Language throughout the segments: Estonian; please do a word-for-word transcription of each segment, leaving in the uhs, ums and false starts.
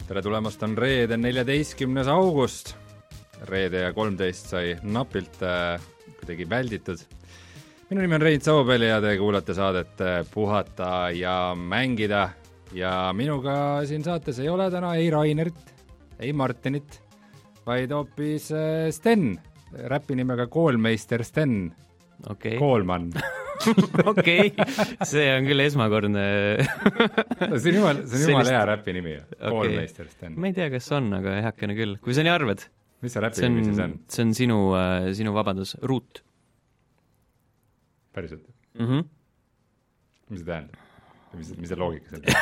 tere tulemast, on reede, neljateistkümnes august. Reede ja kolmteist sai napilt äh, kuidagi välditud. Minu nimi on Rein Saupel ja te kuulate saadet Puhata ja mängida. Ja minuga siin saates ei ole täna ei Rainerit, ei Martinit, vaid hoopis Sten, räpi nimega Koolmeister Sten. Okay. Koolman. Okei, see on küll esmakordne. see on jumal, see on jumal Sellist... hea räpi nimi. Okay. Koolmeister Sten. Ma ei tea, kas on, aga heakene küll. Kui sa nii arvad. Mis see räpi nimi siis on? See on sinu, äh, sinu vabandus. Ruut. Päriselt? Mhm. Mis see tähendab? Mis, mis see loogika seal?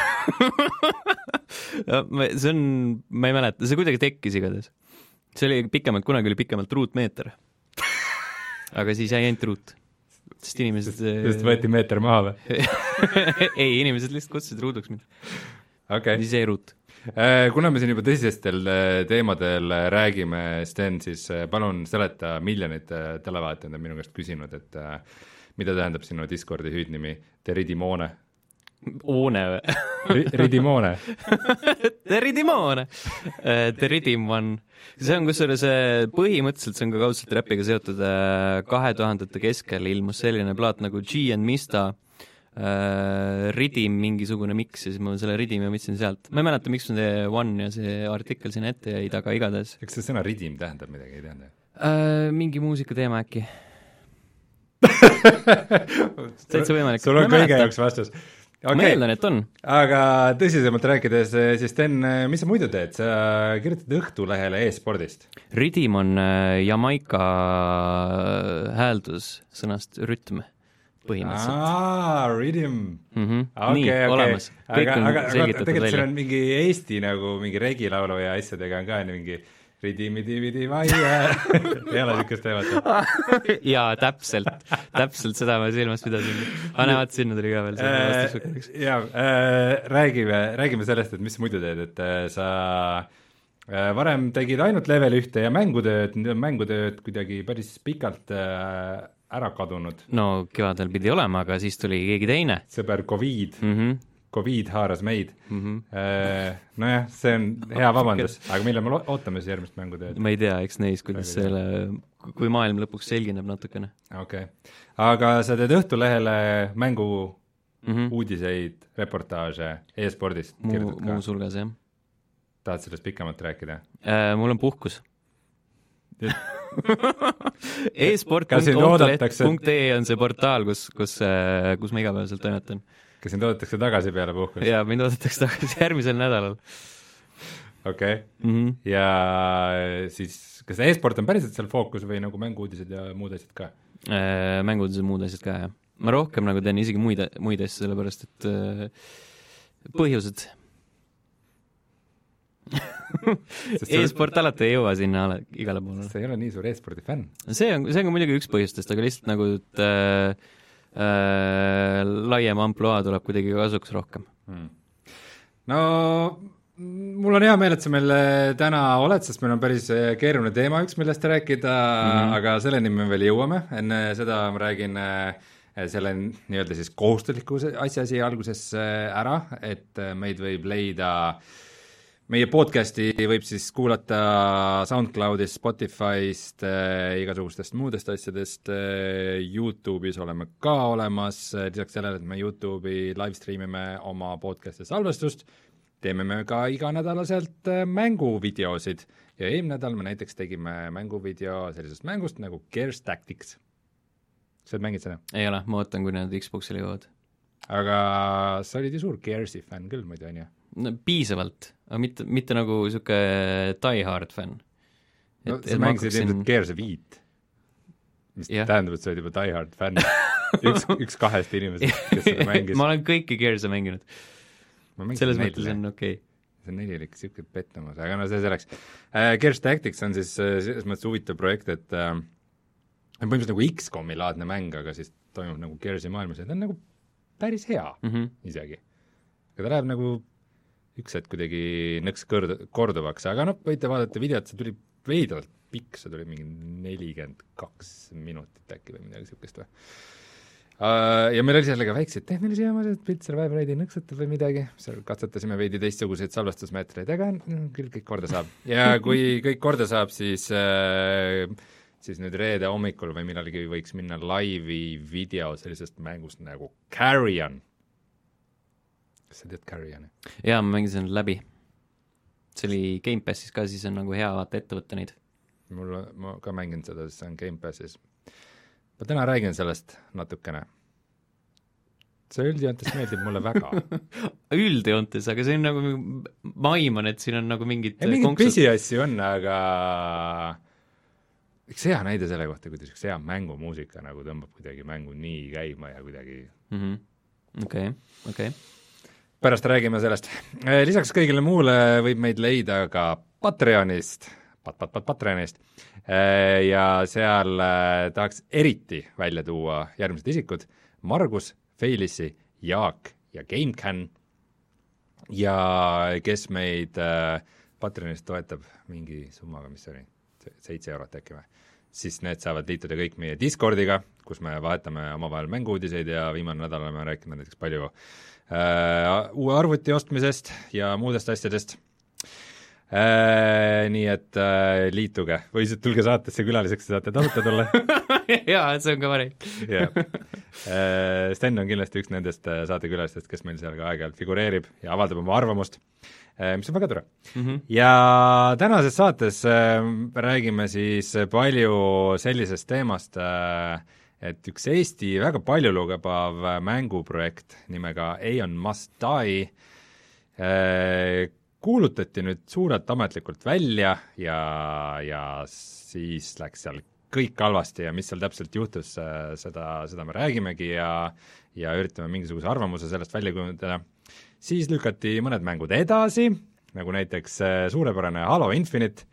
see on, ma ei mäleta, see kuidagi tekkis igades. See oli pikemalt, kunagi oli pikemalt ruutmeeter. Aga siis jäi ainult ruut. Sest inimesed... Sest võeti meeter maha või? ei, inimesed lihtsalt kutsusid ruuduks mind. Okay. Siis jäi ruut. Kuna me siin juba tõsistel teemadel räägime, Sten, siis palun seleta miljonid televaatajad on minu käest küsinud, et mida tähendab sinu Discordi hüüdnimi Teridimone? Oone või? Ridimone. Teridimone. Teridimon. See on kusjuures põhimõtteliselt, see on ka kaudselt räpiga seotud kahe tuhandete keskel ilmus selline plaat nagu G and Mista Ridim mingisugune mix ja siis ma selle Ridim ja mõtlesin sealt. Ma ei mäleta, miks on see One ja see artikkel siin ette jäi taga igades. Eks see sõna Ridim tähendab midagi, ei tähenda? Uh, mingi muusika teema äkki. Täitsa võimalik. Sul on kõige jaoks vastus. Okay. Ma eeldan, et on. Aga tõsisemalt rääkides, siis Sten, mis sa muidu teed? Sa kirjutad Õhtulehele e-spordist. Ridim on Jamaika hääldus sõnast rütm põhimõtteliselt. Aa, Ridim. Mm-hmm. Okay, nii, okay. olemas. Kõik aga, on aga, selgitatud tegelikult välja. See on mingi Eesti nagu mingi regilaulu ja asjadega on ka mingi Ridimi-dividi vaia. Ei ole niisugust teemat. Jaa, täpselt. Täpselt seda ma silmas pidasin. Aga näevad, sinna tuli ka veel see vastus. Jaa, äh, räägime, räägime sellest, et mis muidu teed, et äh, sa äh, varem tegid ainult level ühte ja mängutööd, mängutööd kuidagi päris pikalt äh, ära kadunud. No kevadel pidi olema, aga siis tuli keegi teine. Sõber Covid. Mhm. Covid haaras meid. Mm-hmm. Nojah, see on hea vabandus, aga millal me ootame siis järgmist mängutööd? Ma ei tea, eks neis, kuidas selle, kui maailm lõpuks selgineb natukene. Okei. Okay. Aga sa teed Õhtulehele mängu mm-hmm. uudiseid, reportaaže, e-spordist Mu, kirjutad ka? Muu sulgas, jah. Tahad sellest pikemalt rääkida? Äh, mul on puhkus. e-sport punkt oodatakse... punkt ee on see portaal, kus, kus, kus ma igapäevaselt toimetan. Kas sind oodatakse tagasi peale puhkust? Jaa, mind oodatakse tagasi järgmisel nädalal. Okei. Okay. Mm-hmm. Ja siis, kas e-sport on päriselt seal fookus või nagu mänguudised ja muud asjad ka? Äh, mänguudised ja muud asjad ka, jah. Ma rohkem nagu teen isegi muid, muid asju, sellepärast, et äh, põhjused. e-sport alati ei jõua sinna ala, igale poole. See ei ole nii suur e-spordi fänn. See on, see on muidugi üks põhjustest, aga lihtsalt nagu, et äh, äh, laiem amploa tuleb kuidagi kasuks rohkem. Hmm. No, mul on hea meel, et sa meil täna oled, sest meil on päris keeruline teema üks, millest rääkida, mm-hmm. aga selleni me veel jõuame. Enne seda ma räägin selle nii-öelda siis kohustusliku asja siia alguses ära, et meid võib leida, meie podcasti võib siis kuulata SoundCloudist, Spotify'st, igasugustest muudest asjadest, YouTube'is oleme ka olemas, lisaks sellele, et me YouTube'i livestreamime oma podcasti salvestust, teeme me ka iganädalaselt mänguvideosid ja eelmine nädal me näiteks tegime mänguvideo sellisest mängust nagu Gears Tactics. Sa oled mängid seda? Ei ole, ma ootan, kui need Xbox'ile jõuavad. Aga sa olid ju suur Gearsi fänn küll, ma ei tea, on ju? No, piisavalt, aga mitte, mitte nagu siuke die hard fänn. No, sa mängisid siin... ilmselt Gearsi viit, mis ja. Tähendab, et sa olid juba die hard fänn. üks, üks kahest inimesest, kes seda mängis. Ma olen kõiki Gearsi mänginud. Selles mõttes on okei okay. See on nelilik siuke pettumus, aga no see selleks. Uh, Gears Tactics on siis uh, selles mõttes huvitav projekt, et uh, põhimõtteliselt nagu X COM-i laadne mäng, aga siis toimub nagu Gearsi maailmas ja ta on nagu päris hea mm-hmm. isegi. Aga ta läheb nagu üks hetk kuidagi nõks kõrd- korduvaks, aga noh, võite vaadata videot, see tuli veidralt pikk, see tuli mingi nelikümmend kaks minutit äkki või midagi siukest või. Uh, ja meil oli sellega väikseid tehnilisi jamasid, pilt seal vahepeal veidi nõksutab või midagi, seal katsetasime veidi teistsuguseid salvestusmeetreid, aga küll kõik korda saab. Ja kui kõik korda saab, siis uh, siis nüüd reede hommikul või millalgi võiks minna laivi video sellisest mängust nagu Carrion. Kas sa tead Carrioni? Jaa, ma mängisin läbi. See oli Game Passis ka, siis on nagu hea vaata ette võtta neid. Mul, ma ka mängin seda, siis see on Game Passis. Ma täna räägin sellest natukene. See üldjoontes meeldib mulle väga. Üldjoontes, aga see on nagu, ma aiman, et siin on nagu mingid ei, mingid pisiasju on, aga üks hea näide selle kohta, kuidas üks hea mängumuusika nagu tõmbab kuidagi mängu nii käima ja kuidagi mm-hmm. okei, okei. Pärast räägime sellest. Lisaks kõigile muule võib meid leida ka Patreonist, pat, pat, pat, Patreonist, ja seal tahaks eriti välja tuua järgmised isikud, Margus, Feilissi, Jaak ja GameCan, ja kes meid Patreonist toetab mingi summaga, mis oli seitse eurot äkki või, siis need saavad liituda kõik meie Discordiga, kus me vahetame omavahel mänguudiseid ja viimane nädal oleme rääkinud näiteks palju uh, uue arvuti ostmisest ja muudest asjadest. Uh, nii et uh, liituge või siis tulge saatesse külaliseks, saate tasuta tulla. Jaa, see on ka variant. yeah. uh, Sten on kindlasti üks nendest saatekülalistest, kes meil seal ka aeg-ajalt figureerib ja avaldab oma arvamust, uh, mis on väga tore. Mm-hmm. Ja tänases saates uh, räägime siis palju sellisest teemast, uh, et üks Eesti väga palju lugebav mänguprojekt nimega Aeon Must Die uh, kuulutati nüüd suurelt ametlikult välja ja, ja siis läks seal kõik halvasti ja mis seal täpselt juhtus, seda, seda me räägimegi ja, ja üritame mingisuguse arvamuse sellest välja kujundada. Siis lükati mõned mängud edasi, nagu näiteks suurepärane Halo Infinite,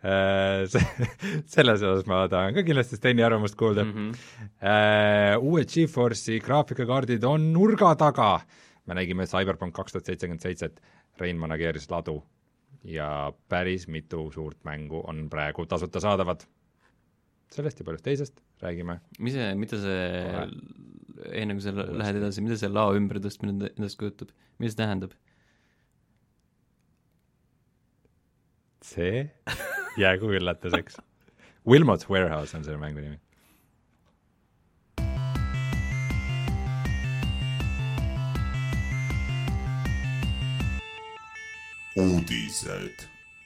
selles osas ma tahan ka kindlasti Steni arvamust kuulda. Mm-hmm. Uued GeForce'i graafikakaardid on nurga taga, me nägime Cyberpunk kaks tuhat seitsekümmend seitse, Rein manageeris ladu ja päris mitu suurt mängu on praegu tasuta saadavad. Sellest ja paljust teisest räägime. Mis see, mida see, enne kui sa lähed edasi, mida see lao ümber tõstmine endast kujutab? Mida see tähendab? See jäägu üllatuseks. Wilmot's Warehouse on selle mängu nimi. Uudised.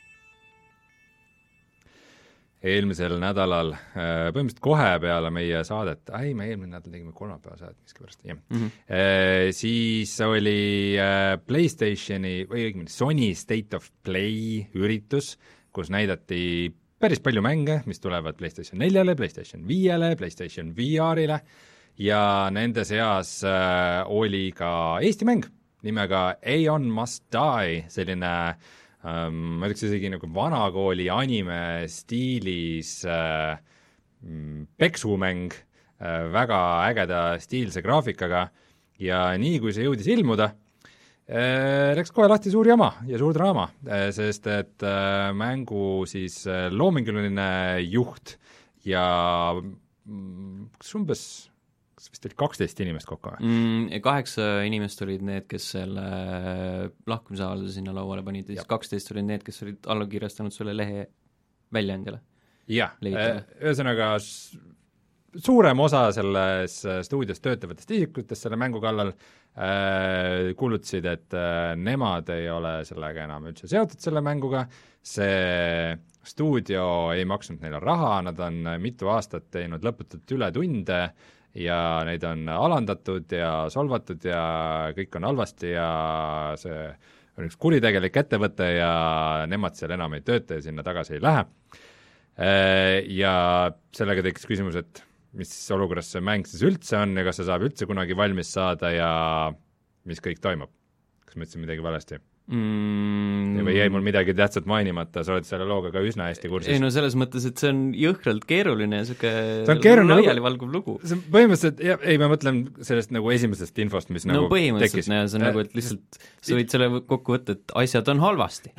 Eelmisel nädalal, põhimõtteliselt kohe peale meie saadet, ei, me eelmine nädal tegime kolmapäeva saadet, miskipärast, jah. Mm-hmm. Siis oli PlayStationi või õigemini Sony State of Play üritus, kus näidati päris palju mänge, mis tulevad PlayStation neljale, PlayStation viiele, PlayStation V R-ile ja nende seas oli ka Eesti mäng nimega Aeon Must Die, selline ähm, ma ütleks isegi nagu vanakooli anime stiilis äh, peksumäng, äh, väga ägeda stiilse graafikaga ja nii kui see jõudis ilmuda, äh, läks kohe lahti suur jama ja suur draama, äh, sest et äh, mängu siis äh, loominguline juht ja kas umbes kas vist oli kaksteist inimest kokku? Mm, kaheksa inimest olid need, kes selle lahkumisavalduse sinna lauale panid ja siis kaksteist olid need, kes olid alla kirjastanud selle lehe väljaandjale. Jah, ühesõnaga suurem osa selles stuudios töötavatest isikutest selle mängu kallal äh, kuulutasid, et äh, nemad ei ole sellega enam üldse seotud selle mänguga, see stuudio ei maksnud neile raha, nad on mitu aastat teinud lõputult üle tunde ja neid on alandatud ja solvatud ja kõik on halvasti ja see on üks kuritegelik ettevõte ja nemad seal enam ei tööta ja sinna tagasi ei lähe. Ja sellega tekkis küsimus, et mis olukorras see mäng siis üldse on ja kas see saab üldse kunagi valmis saada ja mis kõik toimub. Kas ma ütlesin midagi valesti? Mm. Või jäi mul midagi tähtsat mainimata, sa oled selle looga ka üsna hästi kursis. Ei no selles mõttes, et see on jõhkralt keeruline ja siuke laialivalguv lugu. See on põhimõtteliselt, ja, ei ma mõtlen sellest nagu esimesest infost, mis no, nagu tekkis. No põhimõtteliselt, see on äh, nagu, et lihtsalt sa võid selle kokku võtta, et asjad on halvasti.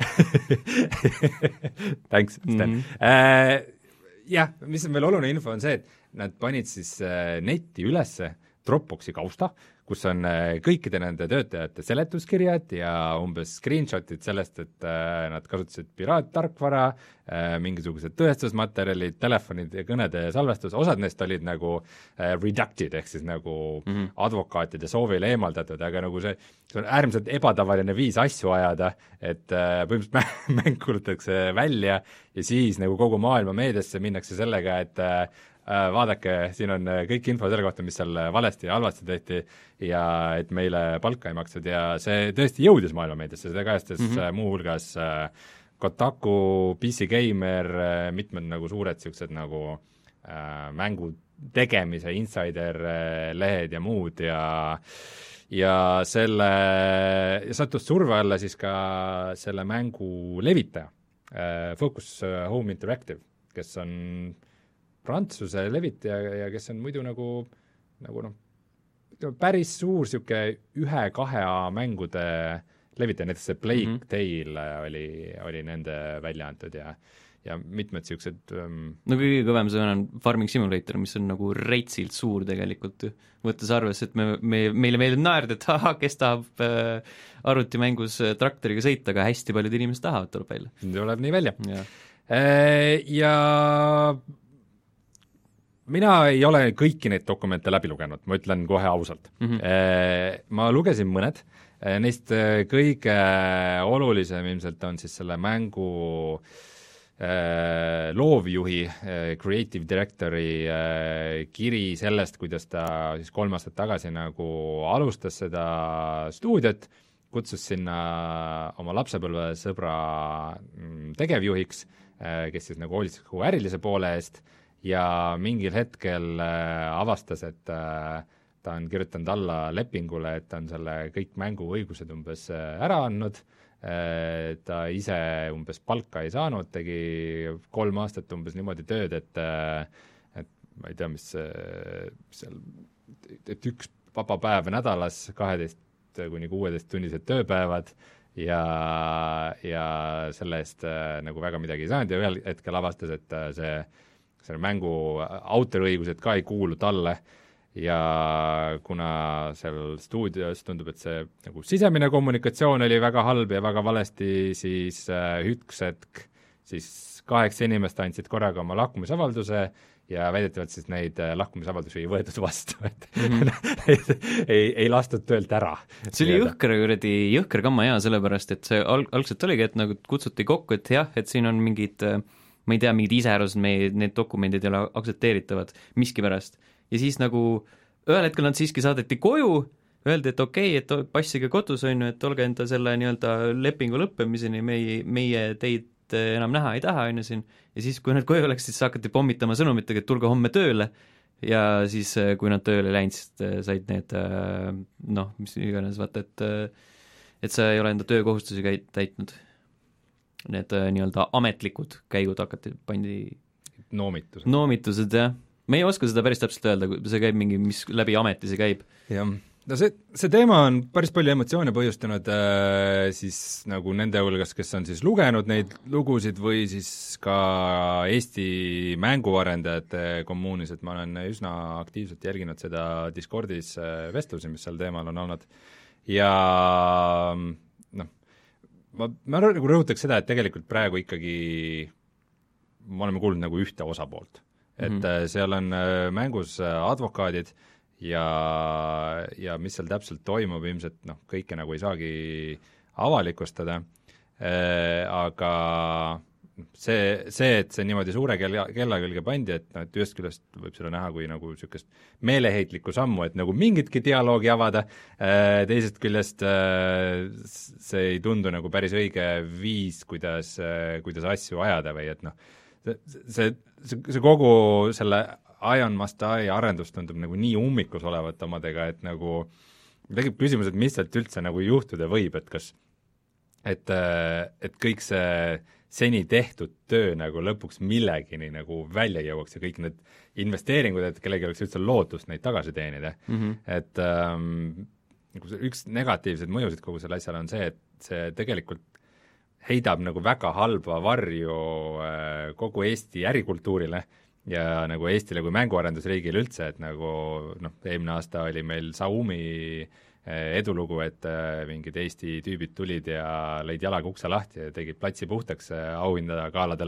Thanks, Sten. Mm-hmm. Äh, jah, mis on veel oluline info on see, et nad panid siis äh, netti ülesse Dropboxi kausta, kus on kõikide nende töötajate seletuskirjad ja umbes screenshotid sellest, et nad kasutasid piraattarkvara, mingisugused tõestusmaterjalid, telefonid ja kõnede salvestus, osad neist olid nagu redacted, ehk siis nagu mm-hmm. advokaatide soovil eemaldatud, aga nagu see, see on äärmiselt ebatavaline viis asju ajada, et põhimõtteliselt mäng kuulutatakse välja ja siis nagu kogu maailma meediasse minnakse sellega, et vaadake, siin on kõik info selle kohta, mis seal valesti ja halvasti tehti ja et meile palka ei makstud ja see tõesti jõudis maailma meediasse, seda kajastas mm-hmm. muuhulgas Kotaku, P C Gamer, mitmed nagu suured niisugused nagu äh, mängu tegemise insider lehed ja muud ja ja selle, sattus surve alla siis ka selle mängu levitaja, Focus Home Interactive, kes on Prantsuse levitaja ja kes on muidu nagu, nagu noh, päris suur niisugune ühe-kahe mängude levitaja, näiteks see Plague mm-hmm. Tale oli, oli nende välja antud ja ja mitmed niisugused um... no kõige kõvem see on Farming Simulator, mis on nagu reitsilt suur tegelikult, võttes arvesse, et me, me, meile meeldib naerda, et aha, kes tahab äh, arvutimängus äh, traktoriga sõita, aga hästi paljud inimesed tahavad, tuleb välja. Tuleb nii välja. Ja, e, ja mina ei ole kõiki neid dokumente läbi lugenud, ma ütlen kohe ausalt mm. -hmm. E, ma lugesin mõned, neist kõige olulisem ilmselt on siis selle mängu loovjuhi, creative directori kiri sellest, kuidas ta siis kolm aastat tagasi nagu alustas seda stuudiot, kutsus sinna oma lapsepõlvesõbra tegevjuhiks, kes siis nagu hoolitses kogu ärilise poole eest ja mingil hetkel avastas, et ta on kirjutanud alla lepingule, et ta on selle kõik mänguõigused umbes ära andnud, ta ise umbes palka ei saanud, tegi kolm aastat umbes niimoodi tööd, et et ma ei tea, mis seal, et üks vaba päev nädalas, kaheteist kuni kuueteist tunnised tööpäevad ja, ja selle eest nagu väga midagi ei saanud ja ühel hetkel avastas, et see, selle mängu autoriõigused ka ei kuulu talle ja kuna seal stuudios tundub, et see nagu sisemine kommunikatsioon oli väga halb ja väga valesti, siis äh, üks hetk siis kaheksa inimest andsid korraga oma lahkumisavalduse ja väidetavalt siis neid äh, lahkumisavaldusi ei võetud vastu, et mm-hmm. ei, ei lastud töölt ära. See oli jõhker, kuradi, jõhker kamma hea, sellepärast et see al-, algselt oligi, et nagu kutsuti kokku, et jah, et siin on mingid, ma ei tea, mingid iseärused, meie need dokumendid ei ole aktsepteeritavad miskipärast. Ja siis nagu ühel hetkel nad siiski saadeti koju, öeldi, et okei okay,, et passige kodus, on ju, et olge enda selle nii-öelda lepingu lõppemiseni, meie, meie teid enam näha ei taha, on ju siin, ja siis, kui nad koju läks, siis hakati pommitama sõnumitega, et tulge homme tööle, ja siis, kui nad tööle läinud, siis said need noh, mis iganes, vaata, et et sa ei ole enda töökohustusi käi-, täitnud. Need nii-öelda ametlikud käigud hakati, pandi noomitused. Noomitused, jah. Me ei oska seda päris täpselt öelda, see käib mingi, mis läbi ameti see käib. Jah, no see, see teema on päris palju emotsioone põhjustanud äh, siis nagu nende hulgas, kes on siis lugenud neid lugusid või siis ka Eesti mänguarendajate kommuunis, et ma olen üsna aktiivselt jälginud seda Discordis äh, vestlusi, mis seal teemal on olnud ja noh, ma, ma nagu rõhutaks seda, et tegelikult praegu ikkagi me oleme kuulnud nagu ühte osapoolt. Et mm-hmm. seal on mängus advokaadid ja, ja mis seal täpselt toimub, ilmselt noh, kõike nagu ei saagi avalikustada, aga see, see, et see niimoodi suure kella, kella külge pandi, et noh, et ühest küljest võib seda näha kui nagu niisugust meeleheitlikku sammu, et nagu mingitki dialoogi avada, teisest küljest see ei tundu nagu päris õige viis, kuidas, kuidas asju ajada või et noh, see, see, see, see kogu selle Ion Must Die arendus tundub nagu nii ummikus olevat omadega, et nagu tekib küsimus, et mis sealt üldse nagu juhtuda võib, et kas et, et kõik see seni tehtud töö nagu lõpuks millegini nagu välja jõuaks ja kõik need investeeringud, et kellegi oleks üldse lootust neid tagasi teenida mm-hmm. et ähm, nagu üks negatiivseid mõjusid kogu selle asjale on see, et see tegelikult heidab nagu väga halba varju kogu Eesti ärikultuurile ja nagu Eestile kui mänguarendusriigile üldse, et nagu noh, eelmine aasta oli meil Xiaomi edulugu, et mingid Eesti tüübid tulid ja lõid jalaga ukse lahti ja tegid platsi puhtaks auhinda kaaladel,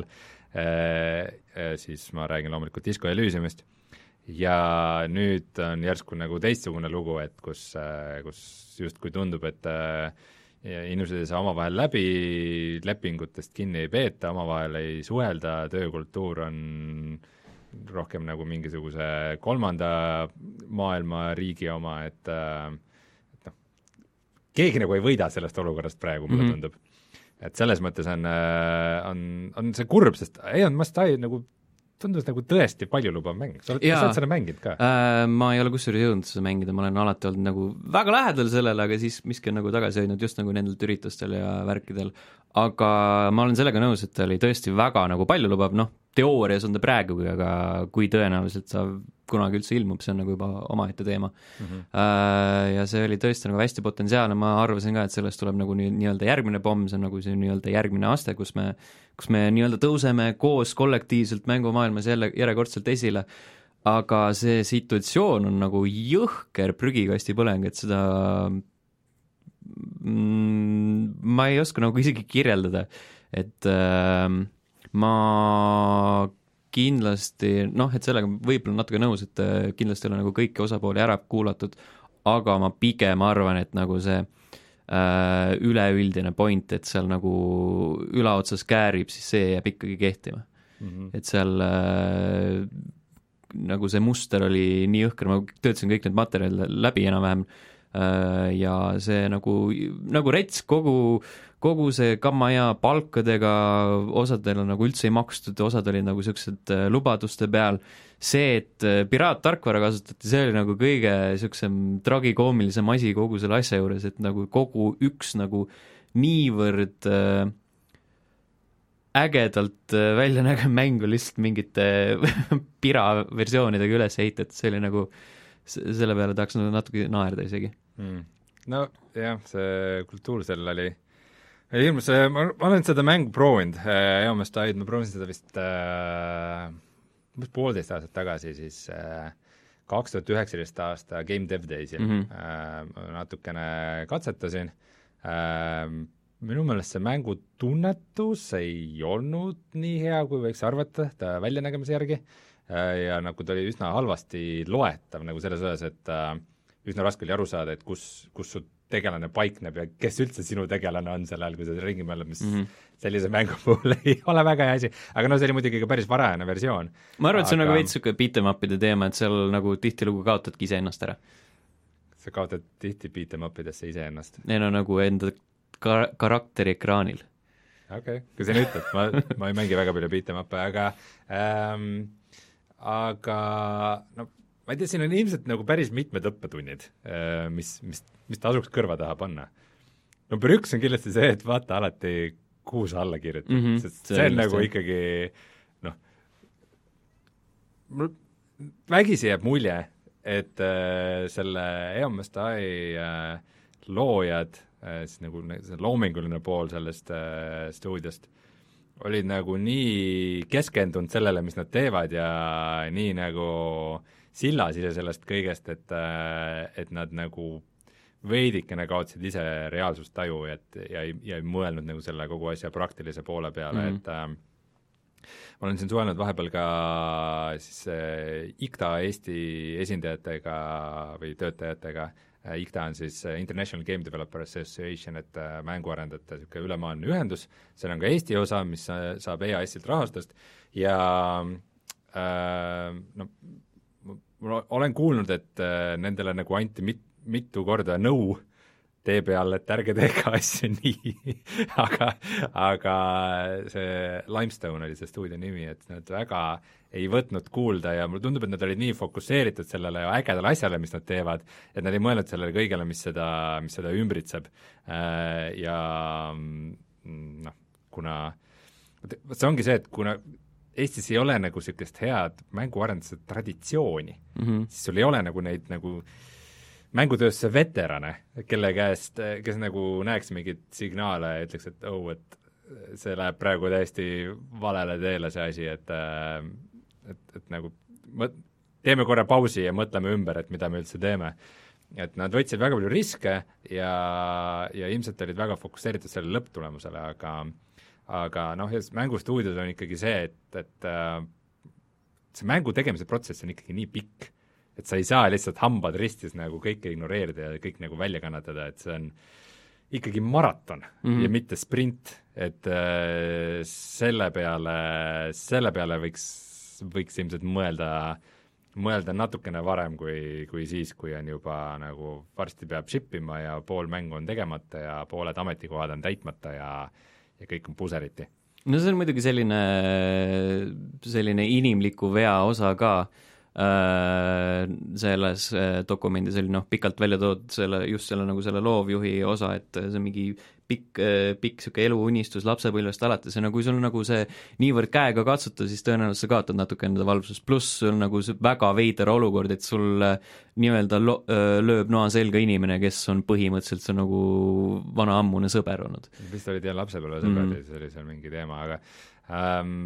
siis ma räägin loomulikult Disco Elysiumist, ja nüüd on järsku nagu teistsugune lugu, et kus, kus justkui tundub, et inimesed ei saa omavahel läbi, lepingutest kinni ei peeta, omavahel ei suhelda, töökultuur on rohkem nagu mingisuguse kolmanda maailma riigi oma, et, et noh, keegi nagu ei võida sellest olukorrast praegu, mulle mm-hmm. tundub. Et selles mõttes on, on, on see kurb, sest Aeon Must Die nagu tundus nagu tõesti paljulubav mäng. Sa oled, sa oled seda mänginud ka? Äh, ma ei ole kusjuures jõudnud seda mängida, ma olen alati olnud nagu väga lähedal sellele, aga siis miski on nagu tagasi hoidnud just nagu nendelt üritustel ja värkidel. Aga ma olen sellega nõus, et ta oli tõesti väga nagu paljulubav, noh, teoorias on ta praegugi, aga kui tõenäoliselt sa kunagi üldse ilmub, see on nagu juba omaette teema. Mm-hmm. Äh, ja see oli tõesti nagu hästi potentsiaalne, ma arvasin ka, et sellest tuleb nagu nii, nii-öelda järgmine pomm, see on nagu see nii-öelda järgmine aste, kus me, kus me nii-öelda tõuseme koos kollektiivselt mängumaailmas jälle järjekordselt esile, aga see situatsioon on nagu jõhker prügikasti põleng, et seda mm, ma ei oska nagu isegi kirjeldada, et äh, ma kindlasti, noh, et sellega võib-olla natuke nõus, et kindlasti ei ole nagu kõiki osapooli ära kuulatud, aga ma pigem arvan, et nagu see äh, üleüldine point, et seal nagu ülaotsas käärib, siis see jääb ikkagi kehtima. Mm-hmm. Et seal äh, nagu see muster oli nii õhker, ma töötasin kõik need materjalid läbi enam-vähem äh, ja see nagu, nagu rets kogu kogu see gamma ja palkadega, osadel on nagu üldse ei makstud, osad olid nagu niisugused lubaduste peal. See, et piraattarkvara kasutati, see oli nagu kõige niisugusem tragikoomilisem asi kogu selle asja juures, et nagu kogu üks nagu niivõrd äh, ägedalt äh, välja nägev mängu lihtsalt mingite piraversioonidega üles ehitatud, see oli nagu, selle peale tahaks natuke naerda isegi. Mm. No jah, see kultuur seal oli ilmus, ma, ma olen seda mängu proovinud, Aeon Must Die, ma proovin seda vist äh, poolteist aastat tagasi, siis äh, kaks tuhat üheksateist aasta Game Dev Daysil mm-hmm. äh, natukene katsetasin. Äh, minu meelest see mängu tunnetus ei olnud nii hea, kui võiks arvata, ta väljanägemise järgi äh, ja nagu ta oli üsna halvasti loetav nagu selles osas, et äh, üsna raske oli aru saada, et kus, kus su tegelane paikneb ja kes üldse sinu tegelane on sel ajal, kui sa ringi mõeled, mis mm-hmm. sellise mängu puhul ei ole väga hea asi, aga no see oli muidugi ka päris varajane versioon. Ma arvan, et see aga... on nagu veits niisugune beat'em-upide teema, et seal nagu tihtilugu kaotadki iseennast ära. Sa kaotad tihti beat'em-upidesse iseennast? Ei no nagu enda kar- karakteri ekraanil. Okei okay., kui sa nüüd ütled, ma, ma ei mängi väga palju beat'em-up'e, aga ähm, aga no ma ei tea, siin on ilmselt nagu päris mitmed õppetunnid, mis, mis, mis tasuks kõrva taha panna. Number üks on kindlasti see, et vaata alati, kuhu sa alla kirjutad, mm-hmm, sest see, see on nagu ikkagi noh, vägisi jääb mulje, et äh, selle Aeon Must Die äh, loojad, äh, siis nagu see loominguline pool sellest äh, stuudiost, olid nagu nii keskendunud sellele, mis nad teevad ja nii nagu sillas ise sellest kõigest, et, et nad nagu veidikene kaotsid ise reaalsustaju et, ja, ei, ja ei mõelnud nagu selle kogu asja praktilise poole peale mm-hmm., et äh, ma olen siin suhelnud vahepeal ka siis äh, I C T A Eesti esindajatega või töötajatega, äh, I C T A on siis International Game Developer Association, et äh, mänguarendajate niisugune ülemaailmne ühendus, seal on ka Eesti osa, mis saab E A S-ilt rahastust ja äh, no ma olen kuulnud, et äh, nendele nagu anti mit, mitu korda nõu tee peal, et ärge teega asju nii aga, aga see Limestone oli see stuudio nimi, et nad väga ei võtnud kuulda ja mulle tundub, et nad olid nii fokusseeritud sellele ägedale asjale, mis nad teevad, et nad ei mõelnud sellele kõigele, mis seda, mis seda ümbritseb äh, ja noh, kuna see ongi see, et kuna Eestis ei ole nagu niisugust head mänguarenduse traditsiooni mm-hmm., siis sul ei ole nagu neid nagu mängutöösse veterane, kelle käest, kes nagu näeks mingit signaale ja ütleks, et oh, et see läheb praegu täiesti valele teele see asi, et et, et nagu mõt-, teeme korra pausi ja mõtleme ümber, et mida me üldse teeme. Et nad võtsid väga palju riske ja, ja ilmselt olid väga fokusseeritud selle lõpptulemusele, aga aga noh, mängustuudios on ikkagi see, et, et see mängu tegemise protsess on ikkagi nii pikk, et sa ei saa lihtsalt hambad ristis nagu kõike ignoreerida ja kõik nagu välja kannatada, et see on ikkagi maraton mm-hmm. ja mitte sprint, et äh, selle peale, selle peale võiks, võiks ilmselt mõelda mõelda natukene varem kui, kui siis, kui on juba nagu varsti peab shippima ja pool mängu on tegemata ja pooled ametikohad on täitmata ja, ja kõik on puseriti. No see on muidugi selline, selline inimliku vea osa ka äh, selles dokumendis oli noh, pikalt välja tood selle, just selle nagu selle loovjuhi osa, et see on mingi pikk, pikk siuke eluunistus lapsepõlvest alates ja no kui sul nagu see niivõrd käega katsuta, siis tõenäoliselt sa kaotad natuke enda valvsust, pluss sul nagu väga veider olukord, et sul nii-öelda lo- lööb noa selga inimene, kes on põhimõtteliselt see nagu vana ammune sõber olnud. vist olid jah lapsepõlve sõbrad mm. ja see oli seal mingi teema, aga ähm,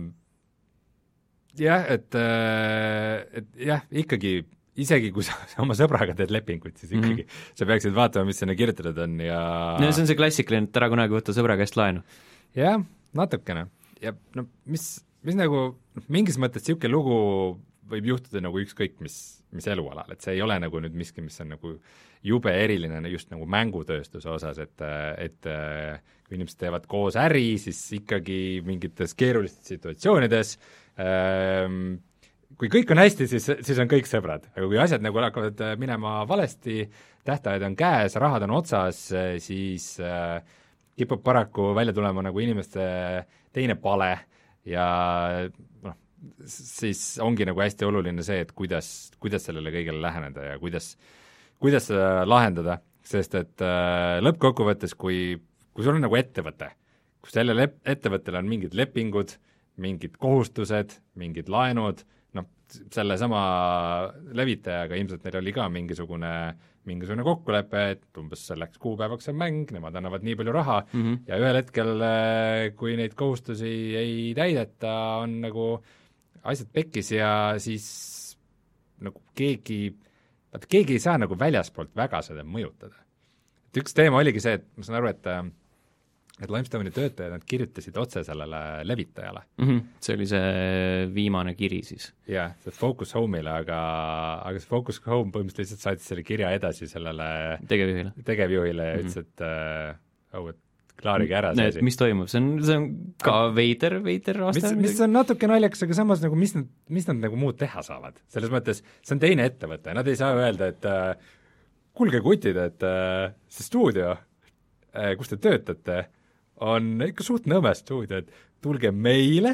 jah, et, et jah, ikkagi isegi kui sa oma sõbraga teed lepingut, siis ikkagi mm-hmm. sa peaksid vaatama, mis sinna kirjutatud on ja no see on see klassikaline, et ära kunagi võtta sõbra käest laenu. jah, natukene. Ja no mis, mis nagu mingis mõttes niisugune lugu võib juhtuda nagu ükskõik mis, mis elualal, et see ei ole nagu nüüd miski, mis on nagu jube eriline just nagu mängutööstuse osas, et, et kui inimesed teevad koos äri, siis ikkagi mingites keerulistes situatsioonides ähm, kui kõik on hästi, siis, siis on kõik sõbrad, aga kui asjad nagu hakkavad minema valesti, tähtajad on käes, rahad on otsas, siis äh, kipub paraku välja tulema nagu inimeste teine pale ja noh, siis ongi nagu hästi oluline see, et kuidas, kuidas sellele kõigele läheneda ja kuidas, kuidas seda lahendada, sest et äh, lõppkokkuvõttes, kui, kui sul on nagu ettevõte, kui sellel lep- ettevõttel on mingid lepingud, mingid kohustused, mingid laenud, noh, selle sama levitajaga ilmselt neil oli ka mingisugune, mingisugune kokkulepe, et umbes selleks kuupäevaks on mäng, nemad annavad nii palju raha mm-hmm. ja ühel hetkel, kui neid kohustusi ei täideta, on nagu asjad pekkis ja siis nagu keegi, keegi ei saa nagu väljaspoolt väga seda mõjutada. Et üks teema oligi see, et ma saan aru, et et Limestone'i töötajad, nad kirjutasid otse sellele levitajale mm-hmm.. See oli see viimane kiri siis? jah, see Focus Home'ile, aga, aga see Focus Home põhimõtteliselt lihtsalt saatis selle kirja edasi sellele tegevjuhile, tegevjuhile ja mm-hmm. ütles, et oh, et klaarige ära see asi. Mis toimub, see on, see on ka veider, veider aasta. Mis, mis on natuke naljakas, aga samas nagu mis nad, mis nad nagu muud teha saavad. Selles mõttes, see on teine ettevõte, nad ei saa öelda, et äh, kuulge kutid, et äh, see stuudio äh,, kus te töötate, on ikka suht nõme stuudio, et tulge meile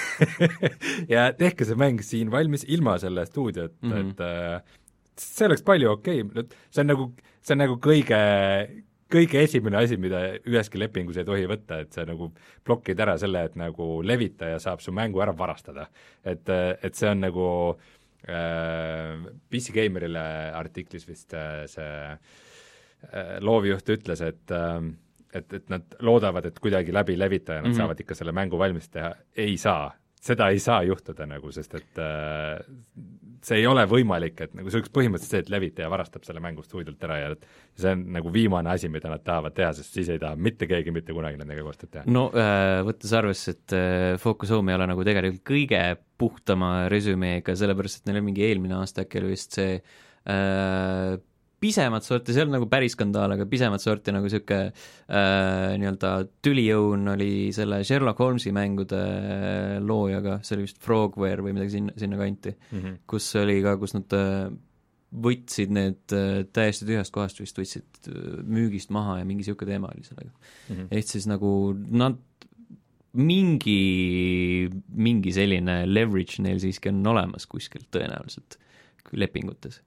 ja tehke see mäng siin valmis ilma selle stuudiot mm-hmm., et äh, see oleks palju okei okay., see on nagu, see on nagu kõige, kõige esimene asi, mida üheski lepingus ei tohi võtta, et sa nagu blokid ära selle, et nagu levitaja saab su mängu ära varastada. Et, et see on nagu äh, P C Gamerile artiklis vist äh, see äh, loovjuht ütles, et äh, et, et nad loodavad, et kuidagi läbi levitaja nad mm-hmm. saavad ikka selle mängu valmis teha, ei saa, seda ei saa juhtuda nagu, sest et äh, see ei ole võimalik, et nagu see üks põhimõtteliselt see, et levitaja varastab selle mängu stuudilt ära ja see on nagu viimane asi, mida nad tahavad teha, sest siis ei taha mitte keegi mitte kunagi nendega koostööd teha. No äh, võttes arvesse, et äh, Focus Home ei ole nagu tegelikult kõige puhtama resümeega, sellepärast, et neil on mingi eelmine aasta äkki oli vist see äh, pisemat sorti, see on nagu päris skandaal, aga pisemat sorti nagu niisugune äh, nii-öelda tülijõun oli selle Sherlock Holmesi mängude loojaga, see oli vist Frogware või midagi sinna, sinna kanti mm-hmm., kus oli ka, kus nad äh, võtsid need äh, täiesti tühjast kohast vist võtsid äh, müügist maha ja mingi niisugune teema oli sellega mm-hmm.. ehk siis nagu nad mingi, mingi selline leverage neil siiski on olemas kuskilt tõenäoliselt lepingutes.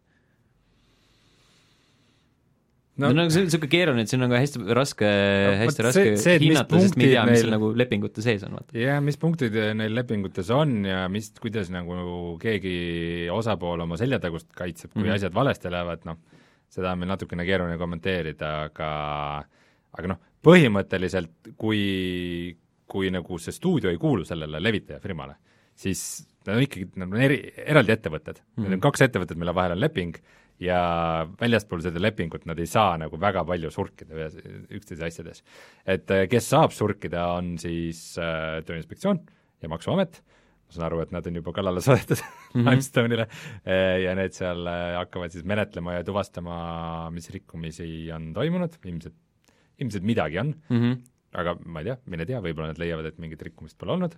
No, no see on niisugune keeruline, et siin on ka hästi raske, hästi no, raske see, see, hinnata, sest me ei tea, mis neil nagu lepingute sees on. jah, mis punktid neil lepingutes on ja mis, kuidas nagu keegi osapool oma seljatagust kaitseb, kui mm-hmm. asjad valesti lähevad, noh, seda on meil natukene keeruline kommenteerida, aga aga noh, põhimõtteliselt kui, kui nagu see stuudio ei kuulu sellele levitaja firmale, siis nad on ikkagi nad on eri, eraldi ettevõtted mm. -hmm. Need on kaks ettevõtet, mille vahel on leping ja väljaspool seda lepingut nad ei saa nagu väga palju surkida üksteise asjades. Et kes saab surkida, on siis äh, Tööinspektsioon ja Maksuamet, ma saan aru, et nad on juba kallale saadetud mm -hmm. Limestone'ile ja need seal hakkavad siis menetlema ja tuvastama, mis rikkumisi on toimunud, ilmselt, ilmselt midagi on mm, -hmm. aga ma ei tea, mine tea, võib-olla nad leiavad, et mingit rikkumist pole olnud.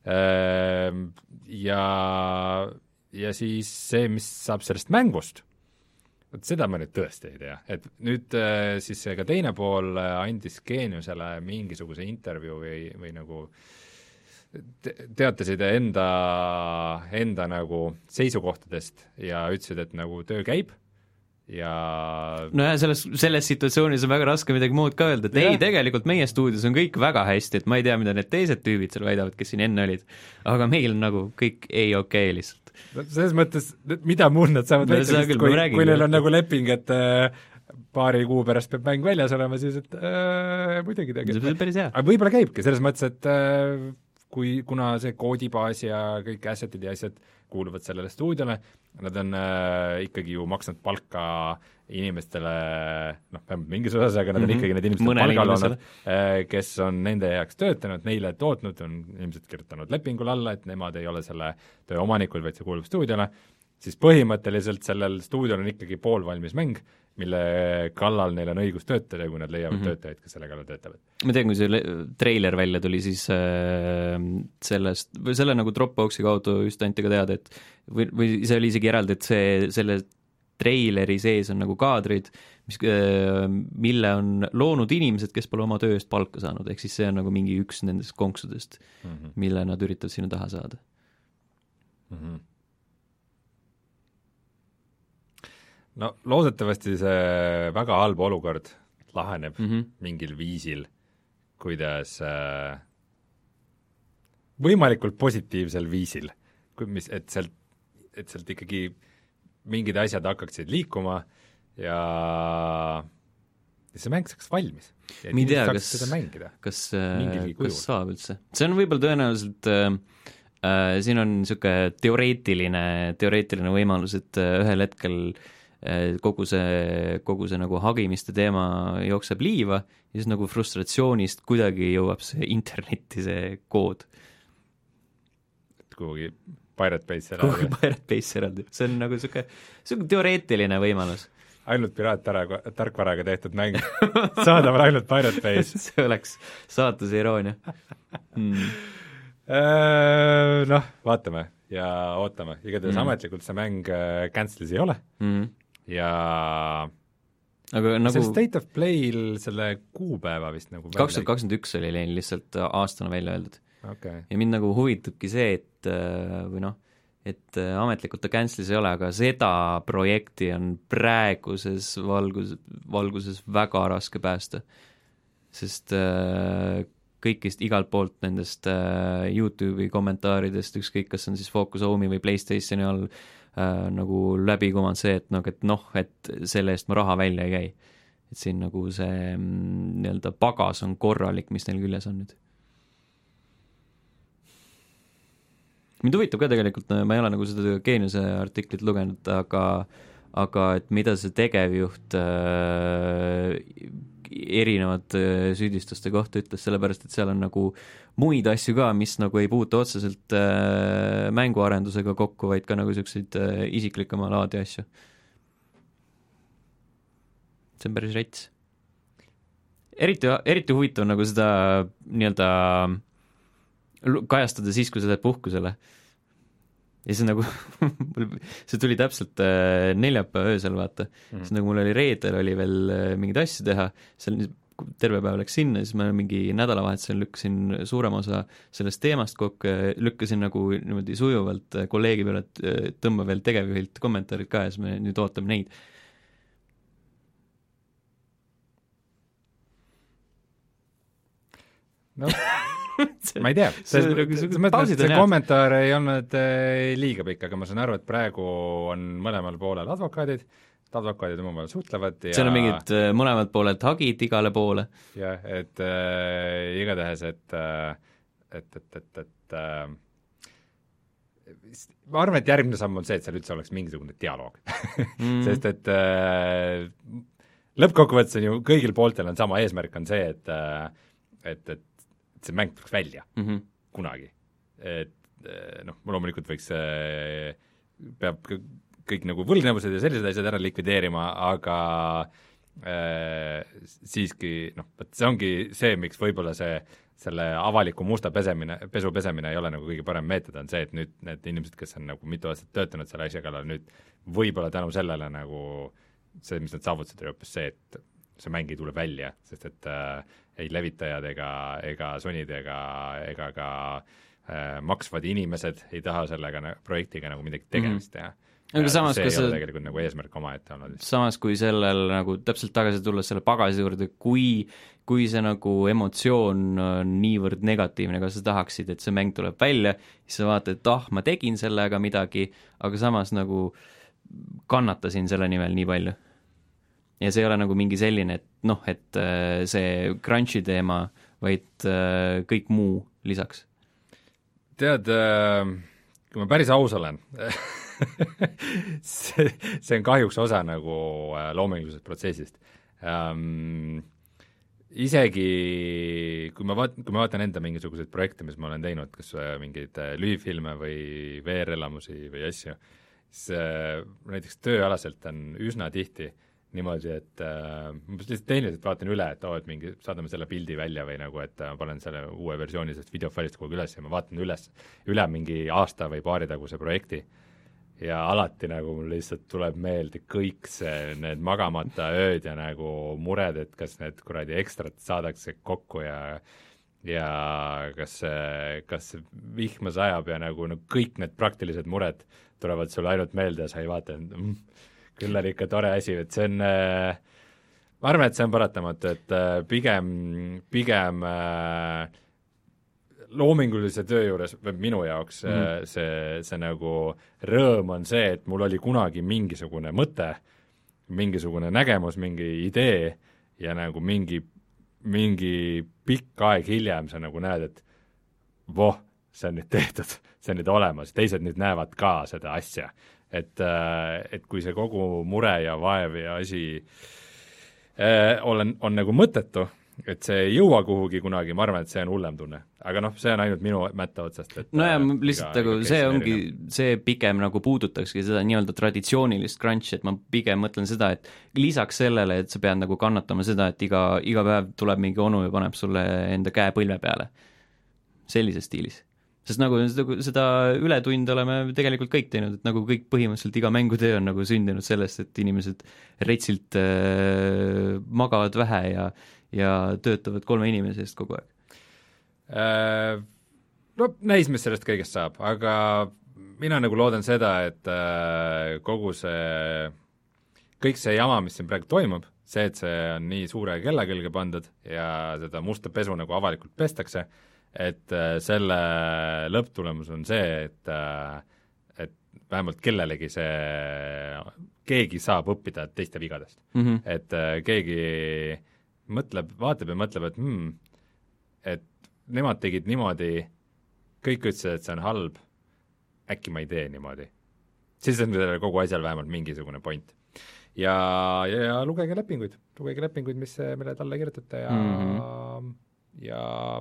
Ja, ja siis see, mis saab sellest mängust, vot seda ma nüüd tõesti ei tea, et nüüd siis see ka teine pool andis Geeniusele mingisuguse intervjuu või, või nagu te teatasid enda, enda nagu seisukohtadest ja ütlesid, et nagu töö käib ja nojah, selles, selles situatsioonis on väga raske midagi muud ka öelda, et ja. ei, tegelikult meie stuudios on kõik väga hästi, et ma ei tea, mida need teised tüübid seal väidavad, kes siin enne olid, aga meil on nagu kõik ei okei okay lihtsalt. Selles mõttes, mida muud nad saavad väita, sest kui, kui neil on nagu leping, et äh, paari kuu pärast peab mäng väljas olema, siis et äh, muidugi tegelikult. Aga võib-olla käibki, selles mõttes, et äh, kui, kuna see koodibaas ja kõik assetid ja asjad kuuluvad sellele stuudiole, nad on äh, ikkagi ju maksnud palka inimestele, noh, vähemalt mingis osas, aga nad on mm -hmm. ikkagi need inimesed palgal olnud, äh, kes on nende heaks töötanud, neile tootnud, on ilmselt kirjutanud lepingule alla, et nemad ei ole selle töö omanikud, vaid see kuulub stuudiole, siis põhimõtteliselt sellel stuudiol on ikkagi poolvalmis mäng, mille kallal neil on õigus töötada ja kui nad leiavad mm -hmm. töötajaid, kes selle kallal töötavad. Ma tean, kui see treiler välja tuli, siis äh, sellest, või selle nagu Dropboxi kaudu just anti ka teada, et või, või see oli isegi eraldi, et see, selle treileri sees on nagu kaadrid, mis äh,, mille on loonud inimesed, kes pole oma töö eest palka saanud, ehk siis see on nagu mingi üks nendest konksudest mm, -hmm. mille nad üritavad sinna taha saada mm. -hmm. No loodetavasti see väga halb olukord laheneb mm -hmm. mingil viisil, kuidas äh, võimalikult positiivsel viisil, mis, et sealt, et sealt ikkagi mingid asjad hakkaksid liikuma ja, ja see mäng saaks valmis. Ma ei tea, kas, kas, kas saab üldse. See on võib-olla tõenäoliselt äh, äh, siin on niisugune teoreetiline, teoreetiline võimalus, et ühel hetkel kogu see, kogu see nagu hagimiste teema jookseb liiva ja siis nagu frustratsioonist kuidagi jõuab see internetti, see kood. Kuhugi Pirate Base eraldi. Kuhugi Pirate Base eraldi. See on nagu siuke, siuke teoreetiline võimalus. Ainult piraattarkvaraga tehtud mäng. Saadaval ainult Pirate Base. See oleks saatuse iroonia. Hmm. Noh, vaatame ja ootame. Igatahes mm. ametlikult see mäng cancelis ei ole. Mm. Ja aga nagu see State of Play'l selle kuupäeva vist nagu kaks tuhat kakskümmend üks oli neil lihtsalt aastana välja öeldud. Okay. Ja mind nagu huvitabki see, et või noh, et ametlikult ta cancelis ei ole, aga seda projekti on praeguses valgus, valguses väga raske päästa. Sest äh, kõikist igalt poolt nendest äh, YouTube'i kommentaaridest, ükskõik kas on siis Focus Home'i või PlayStationi all äh, nagu läbi kumanud see, et noh, et noh, et selle eest ma raha välja ei käi. Et siin nagu see mm, nii-öelda pagas on korralik, mis neil küljes on nüüd. Mind huvitab ka tegelikult, ma ei ole nagu seda Geeniuse artiklit lugenud, aga, aga et mida see tegevjuht äh, erinevad süüdistuste kohta ütles, sellepärast et seal on nagu muid asju ka, mis nagu ei puutu otseselt äh, mänguarendusega kokku, vaid ka nagu selliseid äh, isiklikuma laadi asju. See on päris rets. Eriti, eriti huvitav nagu seda nii-öelda kajastada siis, kui sa teed puhkusele. Ja see nagu see tuli täpselt äh, neljapäeva öösel, vaata. Mm. See nagu mul oli reedel, oli veel äh, mingeid asju teha, seal terve päev läks sinna, siis ma mingi nädalavahetusel lükkasin suurema osa sellest teemast kokku ja lükkasin nagu niimoodi sujuvalt kolleegi peale, et tõmba veel tegevjuhilt kommentaarid ka ja siis me nüüd ootame neid. No ma ei tea, see, see, see, see kommentaar ei olnud liiga pikk, aga ma saan aru, et praegu on mõlemal poolel advokaadid, advokaadid omavahel suhtlevad ja seal on mingid mõlemad pooled hagid igale poole. Jah, et äh, igatahes, et, et, et, et, et äh, ma arvan, et järgmine samm on see, et seal üldse oleks mingisugune dialoog mm. sest et äh, lõppkokkuvõttes on ju kõigil pooltel on sama eesmärk, on see, et äh, et, et see mäng tuleks välja mm -hmm. kunagi. Et äh, noh, loomulikult võiks äh, peab kõik nagu võlgnevused ja sellised asjad ära likvideerima, aga äh, siiski noh, et see ongi see, miks võib-olla see selle avaliku musta pesemine, pesu pesemine ei ole nagu kõige parem meetod, on see, et nüüd need inimesed, kes on nagu mitu aastat töötanud selle asja kallal, nüüd võib-olla tänu sellele nagu see, mis nad saavutasid, oli hoopis see, et see mäng ei tule välja, sest et äh, ei levitajad ega, ega sonid ega, ega ka äh, maksvad inimesed ei taha sellega projektiga nagu midagi tegemist teha mm. -hmm. Aga samas, see ei see, ole tegelikult nagu eesmärk omaette olnud. Samas, kui sellel nagu täpselt tagasi tulla selle pagasi juurde, kui, kui see nagu emotsioon on niivõrd negatiivne, kas sa tahaksid, et see mäng tuleb välja, siis sa vaatad, et ah, ma tegin sellega midagi, aga samas nagu kannatasin selle nimel nii palju. Ja see ei ole nagu mingi selline, et noh, et see crunchi teema, vaid kõik muu lisaks. Tead, kui ma päris aus olen see, see on kahjuks osa nagu loomingulisest protsessist um,. Isegi kui ma vaat-, kui ma vaatan enda mingisuguseid projekte, mis ma olen teinud, kas mingeid lühifilme või V R-elamusi või asju, siis näiteks tööalaselt on üsna tihti niimoodi, et äh, ma lihtsalt tehniliselt vaatan üle, et oo, et mingi, saadame selle pildi välja või nagu, et ma panen selle uue versiooni sellest videofailist kogu üles ja ma vaatan üles, üle mingi aasta või paari taguse projekti ja alati nagu mul lihtsalt tuleb meelde kõik see, need magamata ööd ja nagu mured, et kas need kuradi ekstrad saadakse kokku ja ja kas see, kas see vihma sajab ja nagu no, kõik need praktilised mured tulevad sulle ainult meelde ja sa ei vaata, et mm, küll on ikka tore asi, et see on, ma arvan, et see on paratamatu, et pigem, pigem loomingulise töö juures, või minu jaoks mm. see, see nagu rõõm on see, et mul oli kunagi mingisugune mõte, mingisugune nägemus, mingi idee ja nagu mingi, mingi pikk aeg hiljem sa nagu näed, et voh, see on nüüd tehtud, see on nüüd olemas, teised nüüd näevad ka seda asja. Et, et kui see kogu mure ja vaev ja asi äh, on, on nagu mõttetu, et see ei jõua kuhugi kunagi, ma arvan, et see on hullem tunne. Aga noh, see on ainult minu mätta otsast. Et, no ja lihtsalt iga, nagu see ongi, erinev. See pigem nagu puudutakski seda nii-öelda traditsioonilist crunchi, et ma pigem mõtlen seda, et lisaks sellele, et sa pead nagu kannatama seda, et iga, iga päev tuleb mingi onu ja paneb sulle enda käe põlve peale. Sellises stiilis. Sest nagu seda ületunde oleme tegelikult kõik teinud, et nagu kõik põhimõtteliselt iga mängutöö on nagu sündinud sellest, et inimesed retsilt äh, magavad vähe ja, ja töötavad kolme inimese eest kogu aeg äh,. No näis, mis sellest kõigest saab, aga mina nagu loodan seda, et äh, kogu see, kõik see jama, mis siin praegu toimub, see, et see on nii suure kella külge pandud ja seda musta pesu nagu avalikult pestakse, et selle lõpptulemus on see, et, et vähemalt kellelegi see, keegi saab õppida teiste vigadest mm. -hmm. Et keegi mõtleb, vaatab ja mõtleb, et hmm, et nemad tegid niimoodi, kõik ütlesid, et see on halb, äkki ma ei tee niimoodi. Siis on kogu asjal vähemalt mingisugune point. Ja, ja, ja lugege lepinguid, lugege lepinguid, mis, mille talle kirjutate ja mm -hmm. ja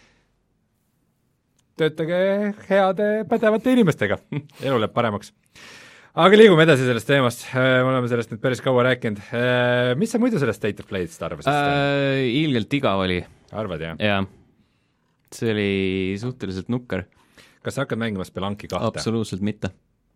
töötage heade pädevate inimestega, elu läheb paremaks. Aga liigume edasi sellest teemast, me oleme sellest nüüd päris kaua rääkinud. Mis sa muidu sellest State of Play'st arvasid? Äh, ilgelt igav oli. Arvad, jah? Jah, see oli suhteliselt nukker. Kas sa hakkad mängima Spelunki kahte? Absoluutselt mitte.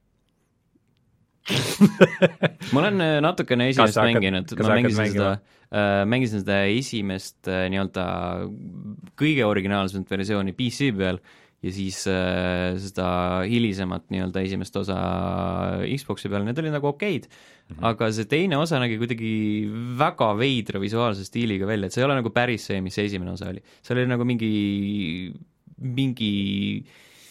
ma olen natukene esimest hakkad, mänginud, ma mängisin seda, äh, mängisin seda esimest äh, nii-öelda kõige originaalsemat versiooni P C peal ja siis äh, seda hilisemat nii-öelda esimest osa Xboxi peal, need olid nagu okeid, mm -hmm. aga see teine osa nägi kuidagi väga veidra visuaalse stiiliga välja, et see ei ole nagu päris see, mis see esimene osa oli. See oli nagu mingi, mingi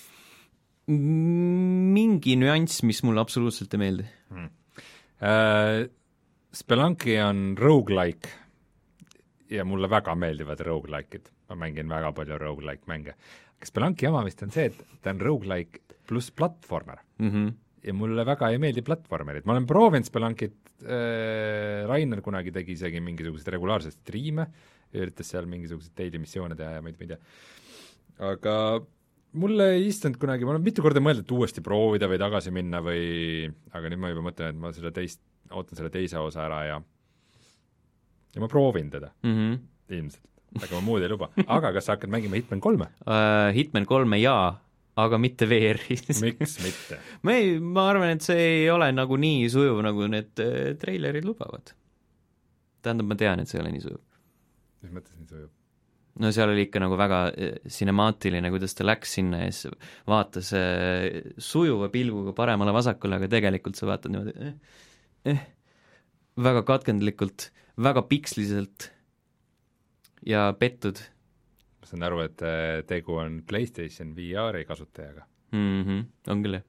mingi nüanss, mis mulle absoluutselt ei meeldi hmm. uh, Spelunki on roguelike ja mulle väga meeldivad roguelike'id, ma mängin väga palju roguelike mänge, Spelunki jama vist on see, et ta on roguelike pluss platvormer mm. -hmm. ja mulle väga ei meeldi platvormerid, ma olen proovinud Spelunkit äh,, Rainer kunagi tegi isegi mingisuguseid regulaarseid striime, üritas seal mingisuguseid daily missioone teha ja ma ei tea, aga mulle ei istunud kunagi, ma olen mitu korda mõelnud, et uuesti proovida või tagasi minna või, aga nüüd ma juba mõtlen, et ma selle teist, ootan selle teise osa ära ja ja ma proovin teda mm -hmm. ilmselt, aga ma muud ei luba. Aga kas sa hakkad mängima Hitman kolme? Uh, Hitman kolme jaa, aga mitte V R-is. Miks mitte? ma ei, ma arvan, et see ei ole nagu nii sujuv, nagu need äh, treilerid lubavad. Tähendab, ma tean, et see ei ole nii sujuv. mis mõttes nii sujub? No seal oli ikka nagu väga sinemaatiline, kuidas ta läks sinna ja siis vaatas äh, sujuva pilguga paremale-vasakule, aga tegelikult sa vaatad niimoodi eh, eh, väga katkendlikult, väga piksliliselt ja pettud. ma saan aru, et tegu on PlayStation V R-i kasutajaga mm. -hmm. On küll, jah.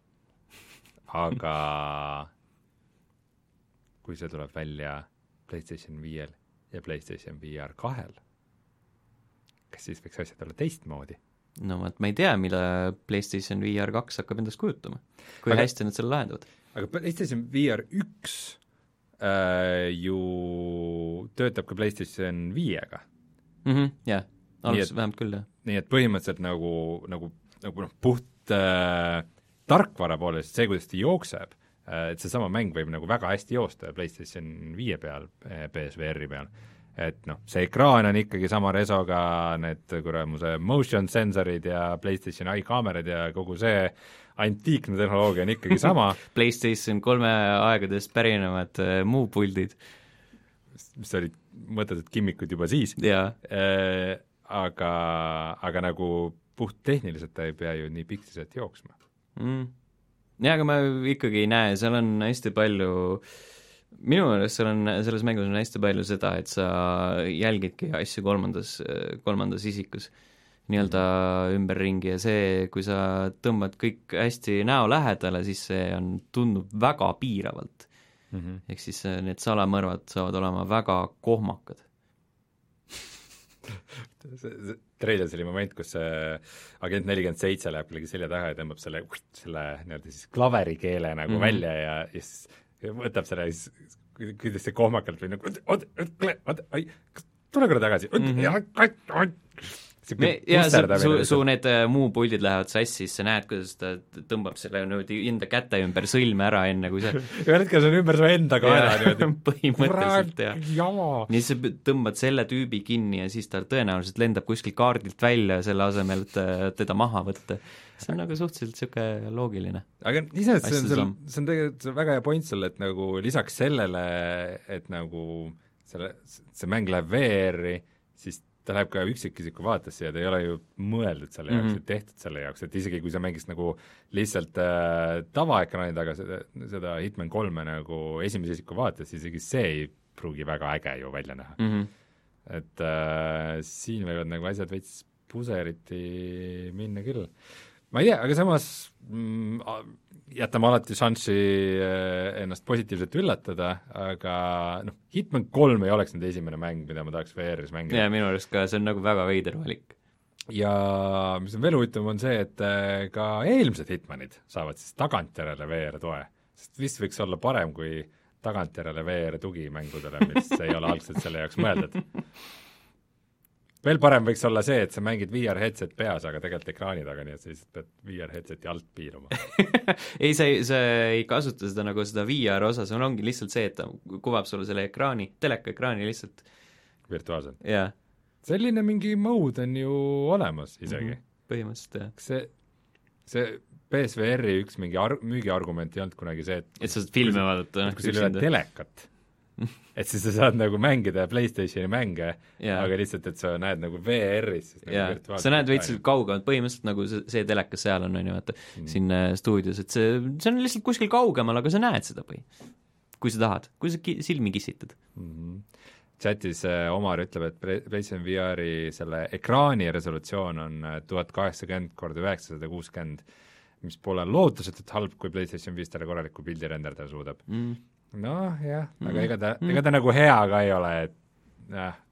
aga kui see tuleb välja PlayStation viiel ja PlayStation V R kahel, kas siis võiks asjad olla teistmoodi? No vot, ma ei tea, mida PlayStation V R kaks hakkab endast kujutama, kui aga, hästi nad selle lahendavad. Aga PlayStation V R üks äh, ju töötab ka PlayStation viiega mm. -hmm, jah, alguses vähemalt küll, jah. nii et põhimõtteliselt nagu, nagu, nagu noh, puht äh, tarkvara poolest see, kuidas ta jookseb, äh, et seesama mäng võib nagu väga hästi joosta PlayStation viie peal, P S V R-i peal, et noh, see ekraan on ikkagi sama resoga, need kuramuse motion sensorid ja PlayStation eye kaamerad ja kogu see antiikne tehnoloogia on ikkagi sama PlayStation kolme aegadest pärinevad äh, muu puldid. mis olid mõttetud kimmikud juba siis yeah. äh, aga, aga nagu puht tehniliselt ta ei pea ju nii piksliselt jooksma mm.. Jaa, aga ma ikkagi ei näe, seal on hästi palju, minu meelest seal on, selles mängus on hästi palju seda, et sa jälgidki asju kolmandas, kolmandas isikus nii-öelda ümberringi ja see, kui sa tõmbad kõik hästi näo lähedale, siis see on, tundub väga piiravalt mm. -hmm. ehk siis need salamõrvad saavad olema väga kohmakad. Treilis oli moment, kus agent nelikümmend seitse läheb kellegi selja taha ja tõmbab selle, selle nii-öelda siis klaverikeele nagu mm -hmm. välja ja, ja siis võtab selle ja siis kuidas see kohmakalt või nagu oot, oot, oot, oi, tule korra tagasi mm, -hmm. Me, ja su, su, su need uh, muu puldid lähevad sassi, siis sa näed, kuidas ta tõmbab selle niimoodi enda käte ümber sõlme ära, enne kui see ühel hetkel see on ümber su enda kaela niimoodi põhimõtteliselt, jah. nii sa tõmbad selle tüübi kinni ja siis ta tõenäoliselt lendab kuskilt kaardilt välja selle asemel, et teda maha võtta. See on nagu suhteliselt niisugune loogiline. Aga iseenesest see on, seal, see on tegelikult see on väga hea point sulle, et nagu lisaks sellele, et nagu selle, see mäng läheb V R-i, siis ta läheb ka üksikisiku vaatesse ja ta ei ole ju mõeldud selle jaoks mm, -hmm. tehtud selle jaoks, et isegi kui sa mängis nagu lihtsalt äh, tavaekraani taga seda, seda Hitman kolme nagu esimese isiku vaates, isegi see ei pruugi väga äge ju välja näha mm. -hmm. et äh, siin võivad nagu asjad veits puseriti minna küll. Ma ei tea, aga samas mm, jätame alati šanssi ennast positiivselt üllatada, aga noh, Hitman kolm ei oleks nüüd esimene mäng, mida ma tahaks V R-is mängida. jaa, minu arust ka, see on nagu väga veider valik. Ja mis on veel huvitav, on see, et ka eelmised Hitmanid saavad siis tagantjärele V R-toe, sest vist võiks olla parem kui tagantjärele V R-tugi mängudele, mis ei ole algselt selle jaoks mõeldud. Veel parem võiks olla see, et sa mängid V R-headset peas, aga tegelikult ekraani taga, nii et sa lihtsalt pead V R-headseti alt piiruma. ei, sa ei, sa ei kasuta seda nagu seda V R-osa, see ongi lihtsalt see, et ta kuvab sulle selle ekraani, telekaekraani lihtsalt. Virtuaalselt? jah. Selline mingi mode on ju olemas isegi mm. -hmm. põhimõtteliselt, jah. see, see P S V R-i üks mingi ar-, müügiargument ei olnud kunagi see, et et sa saad filme vaadata. kui sul ei ole telekat et siis sa saad nagu mängida PlayStationi mänge yeah., aga lihtsalt, et sa näed nagu V R-is yeah. nagu sa näed veits kaugemalt, põhimõtteliselt nagu see, see telekas seal on, on ju, vaata mm. siin äh, stuudios, et see, see on lihtsalt kuskil kaugemal, aga sa näed seda põhi. Kui sa tahad, kui sa ki- silmi kissitad mm. -hmm. Chatis äh, Omar ütleb, et PlayStation V R-i selle ekraani resolutsioon on tuhat kaheksakümmend korda üheksasada kuuskümmend, mis pole lootusetult halb, kui PlayStation viis talle korraliku pildi renderdada suudab mm. noh jah, aga ega ta, ega ta nagu hea ka ei ole, et jah,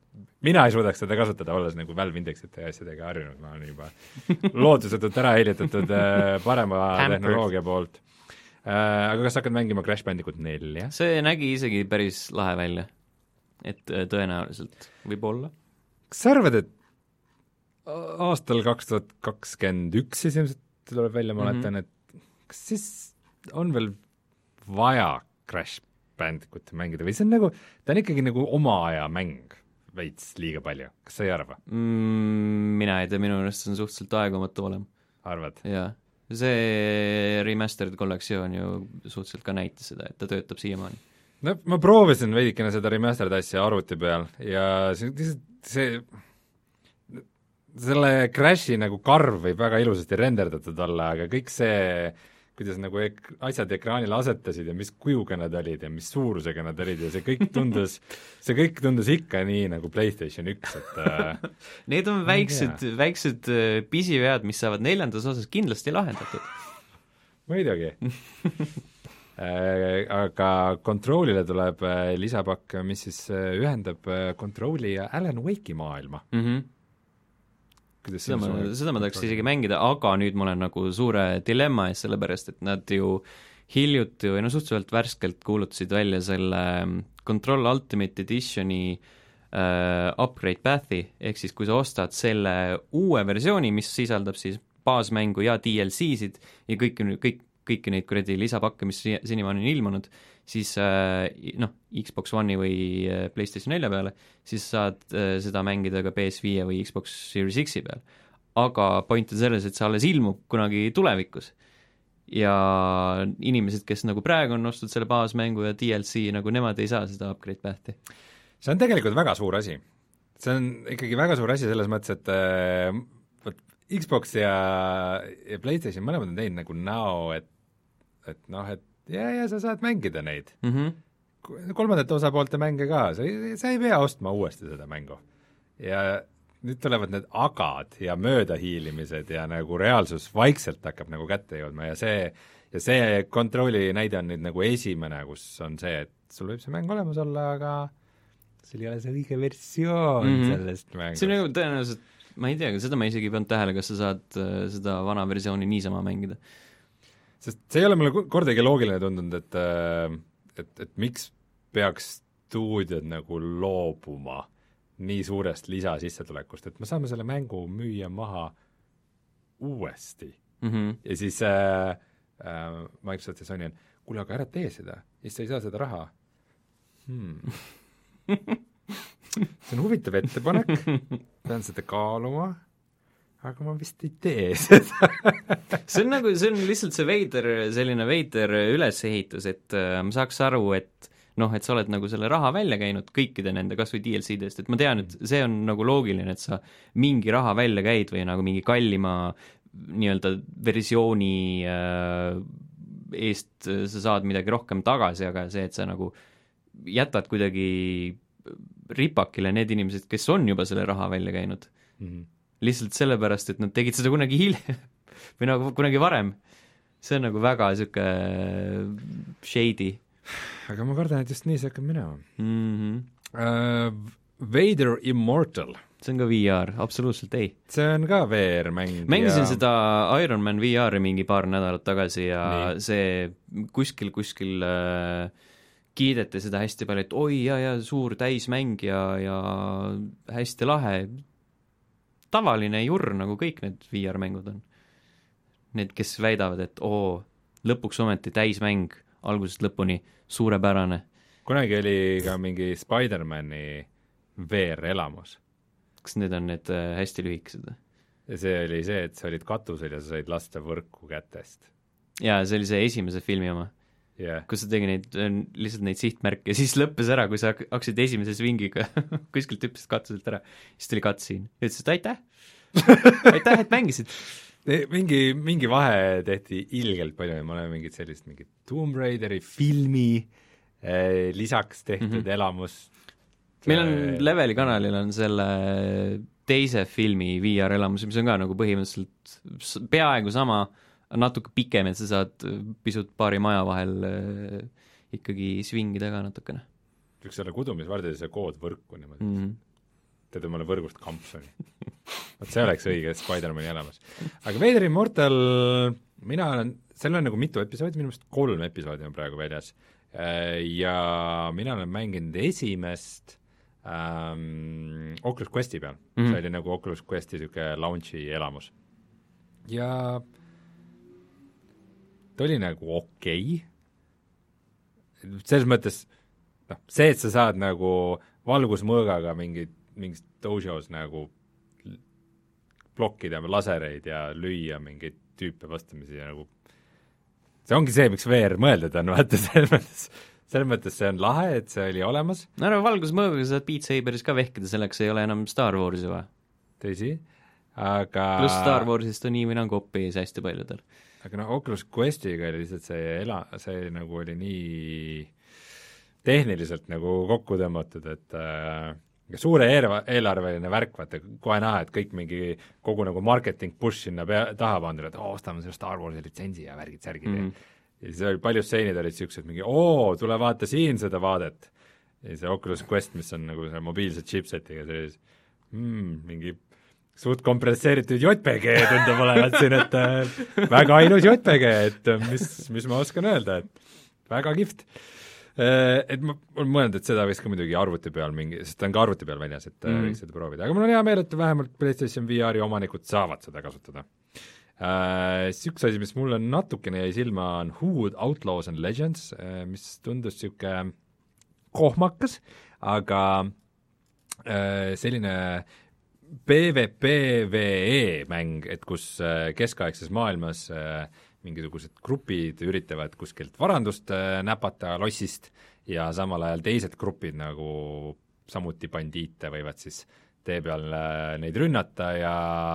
mina ei suudaks seda kasutada, olles nagu Valve Indexite ja asjadega harjunud, ma olen juba lootusetult ära helitatud parema tehnoloogia poolt. Aga kas hakkad mängima Crash Bandicoot nelja? See nägi isegi päris lahe välja, et tõenäoliselt võib olla. Kas sa arvad, et aastal kaks tuhat kakskümmend üks siis ilmselt tuleb välja, ma oletan, et kas siis on veel vaja Crash Bandicooti mängida või see on nagu, ta on ikkagi nagu oma aja mäng veits liiga palju, kas sa ei arva? Mm, mina ei tea, minu ennast on suhteliselt aegumatu olema. Arvad? Jaa. See remastered kollektsioon ju suhteliselt ka näitas seda, et ta töötab siiamaani. No ma proovisin veidikene seda remastered asja arvuti peal ja see, see selle Crashi nagu karv võib väga ilusasti renderdatud olla, aga kõik see, kuidas nagu ek- asjad ekraanil asetasid ja mis kujuga nad olid ja mis suurusega nad olid ja see kõik tundus, see kõik tundus ikka nii nagu PlayStation üks, et äh, need on väiksed, väiksed pisivead, mis saavad neljandas osas kindlasti lahendatud. Muidugi äh, aga Controlile tuleb äh, lisapakk, mis siis äh, ühendab äh, Controli ja Alan Wake'i maailma. Mhm. seda ma, seda ma tahaks isegi mängida, aga nüüd ma olen nagu suure dilemma ees, sellepärast et nad ju hiljuti või no suhteliselt värskelt kuulutasid välja selle Control Ultimate Editioni äh, upgrade path'i, ehk siis kui sa ostad selle uue versiooni, mis sisaldab siis baasmängu ja D L C-sid ja kõiki, kõik, kõiki neid kuradi lisapakke, mis senimaani on ilmunud, siis äh, noh, Xbox One'i või PlayStation nelja peale, siis saad äh, seda mängida ka P S viie või Xbox Series X-i peal. Aga point on selles, et see alles ilmub kunagi tulevikus. Ja inimesed, kes nagu praegu on ostnud selle baasmängu ja D L C, nagu nemad ei saa seda upgrade path'i. See on tegelikult väga suur asi. See on ikkagi väga suur asi selles mõttes, et äh, Xbox ja, ja PlayStation mõlemad on teinud nagu näo, et, et noh, et ja, ja sa saad mängida neid mm-hmm. kolmandate osapoolte mänge ka, sa ei, sa ei pea ostma uuesti seda mängu. Ja nüüd tulevad need agad ja möödahiilimised ja nagu reaalsus vaikselt hakkab nagu kätte jõudma ja see, ja see kontrolli näide on nüüd nagu esimene, kus on see, et sul võib see mäng olemas olla, aga sul ei ole see õige versioon mm-hmm. sellest mängust. See on nagu tõenäoliselt, ma ei tea, seda ma isegi ei pannud tähele, kas sa saad uh, seda vana versiooni niisama mängida. Sest see ei ole mulle kordagi loogiline tundunud, et, et, et miks peaks stuudiod nagu loobuma nii suurest lisasissetulekust, et me saame selle mängu müüa maha uuesti mm-hmm. ja siis äh, äh, Microsoft ja Sony on, kuule, aga ära tee seda, siis sa ei saa seda raha hmm. see on huvitav ettepanek, pean seda kaaluma, aga ma vist ei tee seda see on nagu, see on lihtsalt see veider, selline veider ülesehitus, et äh, ma saaks aru, et noh, et sa oled nagu selle raha välja käinud kõikide nende kas või D L C-dest, et ma tean, et see on nagu loogiline, et sa mingi raha välja käid või nagu mingi kallima nii-öelda versiooni äh, eest sa saad midagi rohkem tagasi, aga see, et sa nagu jätad kuidagi ripakile need inimesed, kes on juba selle raha välja käinud mm-hmm. lihtsalt sellepärast, et nad tegid seda kunagi hiljem või nagu kunagi varem. See on nagu väga niisugune shady. Aga ma kardan, et just nii see hakkab minema mm-hmm. uh, Vader Immortal. See on ka V R, absoluutselt ei. See on ka V R-mäng. Mängisin ja... seda Iron Man V R-i mingi paar nädalat tagasi ja nii. See kuskil, kuskil äh, kiideti seda hästi palju, et oi ja, ja suur täismäng ja, ja hästi lahe. Tavaline jurr, nagu kõik need V R-mängud on. Need, kes väidavad, et oo, lõpuks ometi täismäng algusest lõpuni, suurepärane. Kunagi oli ka mingi Spider-Mani V R-elamus. Kas need on need hästi lühikesed? Ja see oli see, et sa olid katusel ja sa said lasta võrku kätest. Jaa, see oli see esimese filmi oma. Yeah. Kus sa tegi neid, lihtsalt neid sihtmärke ja siis lõppes ära, kui sa hakkasid esimese swingiga kuskilt hüppasid katuselt ära, siis tuli cutscene. Ja ütles, et aitäh! aitäh, et mängisid! Mingi, mingi vahe tehti ilgelt palju ja ma olen mingit sellist mingit Tomb Raideri filmi eh, lisaks tehtud mm-hmm. elamus. Meil on Leveli kanalil on selle teise filmi V R-elamus, mis on ka nagu põhimõtteliselt peaaegu sama, natuke pikem, et sa saad pisut paari maja vahel eh, ikkagi swingida ka natukene. Võiks olla kudumisvardis ja kood võrku niimoodi. Mm-hmm. teda mulle võrgust kampsuni. Vot see oleks õige Spider-mani elamus. Aga Vader Immortal, mina olen, seal on nagu mitu episoodi, minu meelest kolm episoodi on praegu väljas. Ja mina olen mänginud esimest ähm, Oculus Questi peal. Mm-hmm. See oli nagu Oculus Questi siuke launchi elamus. Ja ta oli nagu okei. Selles mõttes, noh, see, et sa saad nagu valgusmõõgaga mingid, mingid dojos nagu blokkida lasereid ja lüüa mingeid tüüpe vastamisi ja nagu see ongi see, miks V R mõeldud on, vaata, selles mõttes, selles mõttes see on lahe, et see oli olemas. No ära valgusmõõgaga saad Beat Saberis ka vehkida, selleks ei ole enam Star Warsi või? Tõsi, aga pluss Star Warsist on nii või nagu oppi hästi paljudel. Aga no Oculus Questiga oli lihtsalt see ela, see nagu oli nii tehniliselt nagu kokku tõmmatud, et äh, suure eelarve, eelarveline värk, vaata, kohe näha, et kõik mingi kogu nagu marketing push sinna pea, taha pandud, et oo, ostame selle Star Warsi litsentsi ja värgid, särgid mm. ja siis oli paljud seenid olid siuksed mingi, oo, tule vaata siin seda vaadet. Ja see Oculus Quest, mis on nagu see mobiilse chipsetiga, see mm, mingi suht kompresseeritud J P G tundub olevat siin, et äh, väga ainus J P G, et mis, mis ma oskan öelda, et väga kihvt. Äh, et ma olen mõelnud, et seda võiks ka muidugi arvuti peal mingi, sest ta on ka arvuti peal väljas, et mm. võiks seda proovida, aga mul on hea meel, et vähemalt PlayStation V R-i omanikud saavad seda kasutada. Äh, üks asi, mis mulle natukene jäi silma, on Hood Outlaws and Legends, äh, mis tundus siuke kohmakas, aga äh, selline PvPvE mäng, et kus keskaegses maailmas mingisugused grupid üritavad kuskilt varandust näpata lossist ja samal ajal teised grupid nagu samuti bandiite võivad siis tee peal neid rünnata ja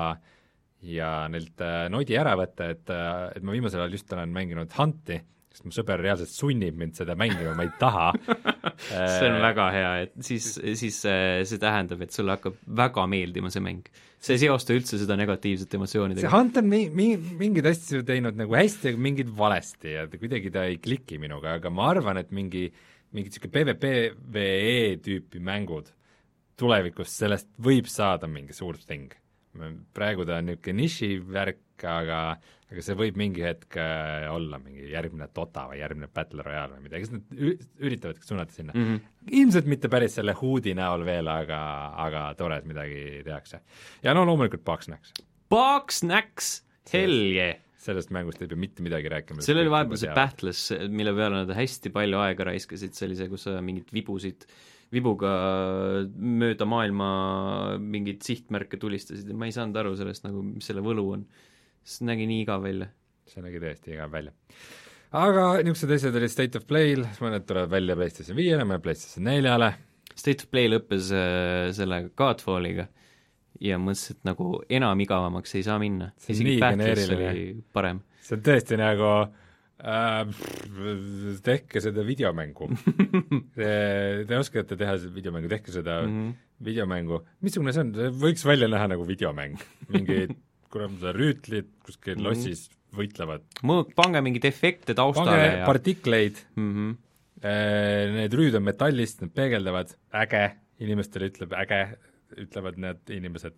ja neilt nodi ära võtta, et, et ma viimasel ajal just olen mänginud Hunti, sest mu sõber reaalselt sunnib mind seda mängima, ma ei taha. See on väga hea, et siis, siis see tähendab, et sulle hakkab väga meeldima see mäng. See ei seosta üldse seda negatiivset emotsioonidega. See Hunt on mi- mi- mingid asju teinud nagu hästi, aga mingid valesti ja kuidagi ta ei kliki minuga, aga ma arvan, et mingi, mingid siuke PvPvE tüüpi mängud tulevikus sellest võib saada mingi suur thing. Praegu ta on niisugune niši värk, aga, aga see võib mingi hetk olla mingi järgmine Dota või järgmine Battle Royale või midagi, kes nad üritavad suunata sinna mm. -hmm. Ilmselt mitte päris selle Hoodi näol veel, aga, aga tore, et midagi tehakse. Ja no loomulikult Bugsnax. Bugsnax! Hell yeah! Sellest mängust ei pea mitte midagi rääkima. Seal oli vahepeal see Battles, mille peale nad hästi palju aega raiskasid, see oli see, kus sa mingid vibusid vibuga mööda maailma mingid sihtmärke tulistasid ja ma ei saanud aru sellest, nagu, mis selle võlu on. See nägi nii igav välja. See nägi tõesti igav välja. Aga niisugused asjad olid State of Play'l, mõned tulevad välja PlayStation viiele, mõned PlayStation neljale. State of Play lõppes äh, selle Godfalliga ja mõtlesin, et nagu enam igavamaks ei saa minna. Isegi Battles oli parem. See on tõesti nagu äh, tehke seda videomängu. te, te oskate teha seda videomängu, tehke seda mm -hmm. videomängu. Missugune see on? See võiks välja näha nagu videomäng. Mingi kuram seda rüütlid kuskil mm -hmm. lossis võitlevad. Mõõk, pange mingid efekte taustale. Pange ja... partikleid. Mm -hmm. Need rüüd on metallist, need peegeldavad. Äge. Inimestele ütleb äge. Ütlevad need inimesed.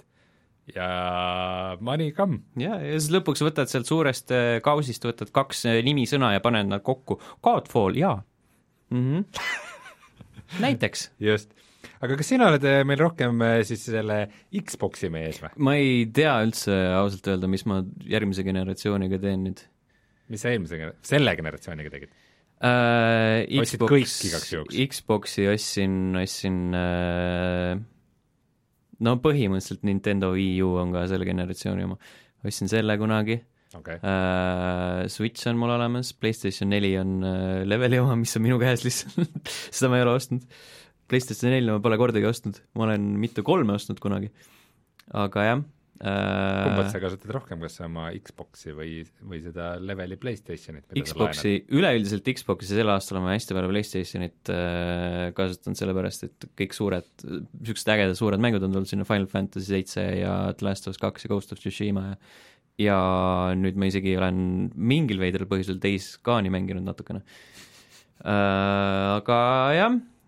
Ja money come. Ja, ja siis lõpuks võtad sealt suurest kausist, võtad kaks nimisõna ja paned nad kokku. Godfall, jaa. Mm-hmm. Näiteks. Just. Aga kas sina oled meil rohkem siis selle Xboxi mees või? Ma ei tea üldse ausalt öelda, mis ma järgmise generatsiooniga teen nüüd. Mis sa eelmise, selle generatsiooniga tegid? Uh, Xbox, kõik igaks juhuks? Xboxi ostsin, ostsin uh, no põhimõtteliselt Nintendo Wii U on ka selle generatsiooni oma. Ostsin selle kunagi. Okay. Uh, Switch on mul olemas, PlayStation neli on uh, leveli oma, mis on minu käes lihtsalt. Seda ma ei ole ostnud. PlayStation neli ma pole kordagi ostnud. Ma olen mitu kolme ostnud kunagi. Aga jah. Uh, Kumbat sa kasutad rohkem, kas oma Xboxi või, või seda leveli PlayStationit? Xboxi, üleüldiselt Xboxi sel aastal olen hästi palju PlayStationit uh, kasutanud sellepärast, et kõik suured, niisugused ägedad suured mängud on tulnud sinna, Final Fantasy seitse ja The Last of Us kaks ja Ghost of Tsushima ja, ja nüüd ma isegi olen mingil veidral põhjusel Days Gone'i mänginud natukene uh,. Aga jah,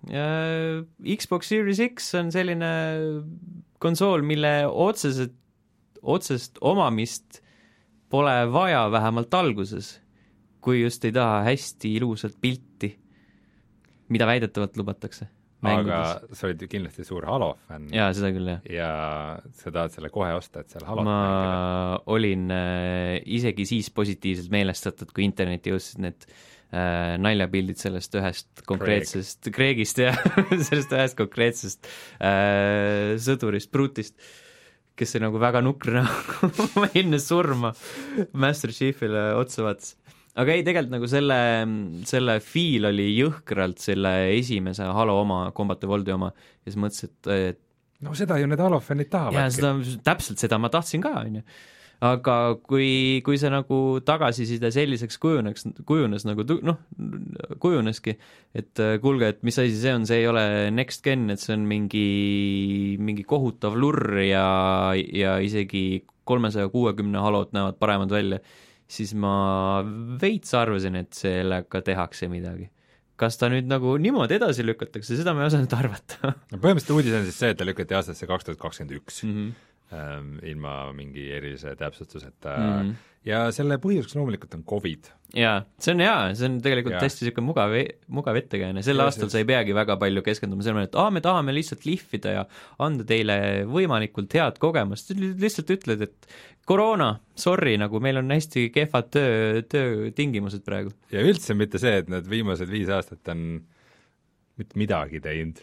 Xbox Series X on selline konsool, mille otseselt, otsest omamist pole vaja vähemalt alguses, kui just ei taha hästi ilusat pilti, mida väidetavalt lubatakse. Aga sa olid ju kindlasti suur Halo fänn. Jaa, seda küll, jah. Ja sa tahad selle kohe osta, et seal Halo ma mängida. Olin äh, isegi siis positiivselt meelestatud, kui interneti jõudsid need äh, naljapildid sellest ühest konkreetsest Craig. Craigist ja sellest ühest konkreetsest äh, sõdurist, Brutist, kes see nagu väga nukrina enne surma Master Chiefile otsa vaatas. Aga ei, tegelikult nagu selle, selle feel oli jõhkralt selle esimese Halo oma, Combat Evolve'i oma, ja siis mõtles, et, et no seda ju need Halo fännid tahavad. Ja seda, täpselt seda ma tahtsin ka, on ju. Aga kui, kui see nagu tagasiside selliseks kujuneks, kujunes nagu, noh, kujuneski, et kuulge, et mis asi see on, see ei ole next gen, et see on mingi, mingi kohutav lurr ja, ja isegi kolmesaja kuuekümne Halot näevad paremad välja, siis ma veits arvasin, et sellega tehakse midagi. Kas ta nüüd nagu niimoodi edasi lükatakse, seda ma ei osanud arvata. No põhimõtteliselt uudis on siis see, et ta lükati aastasse kaks tuhat kakskümmend üks mm-hmm. ähm, ilma mingi erilise täpsustuseta mm-hmm. ja selle põhjuseks loomulikult on Covid. Jaa, see on hea, see on tegelikult ja. hästi siuke mugav, mugav ettekääne. Sel ja, aastal sa ei peagi väga palju keskenduma selle, et aa, me tahame lihtsalt lihvida ja anda teile võimalikult head kogemust. Lihtsalt ütled, et koroona, sorry, nagu meil on hästi kehvad töö, töötingimused praegu. Ja üldse mitte see, et need viimased viis aastat on mitte midagi teinud.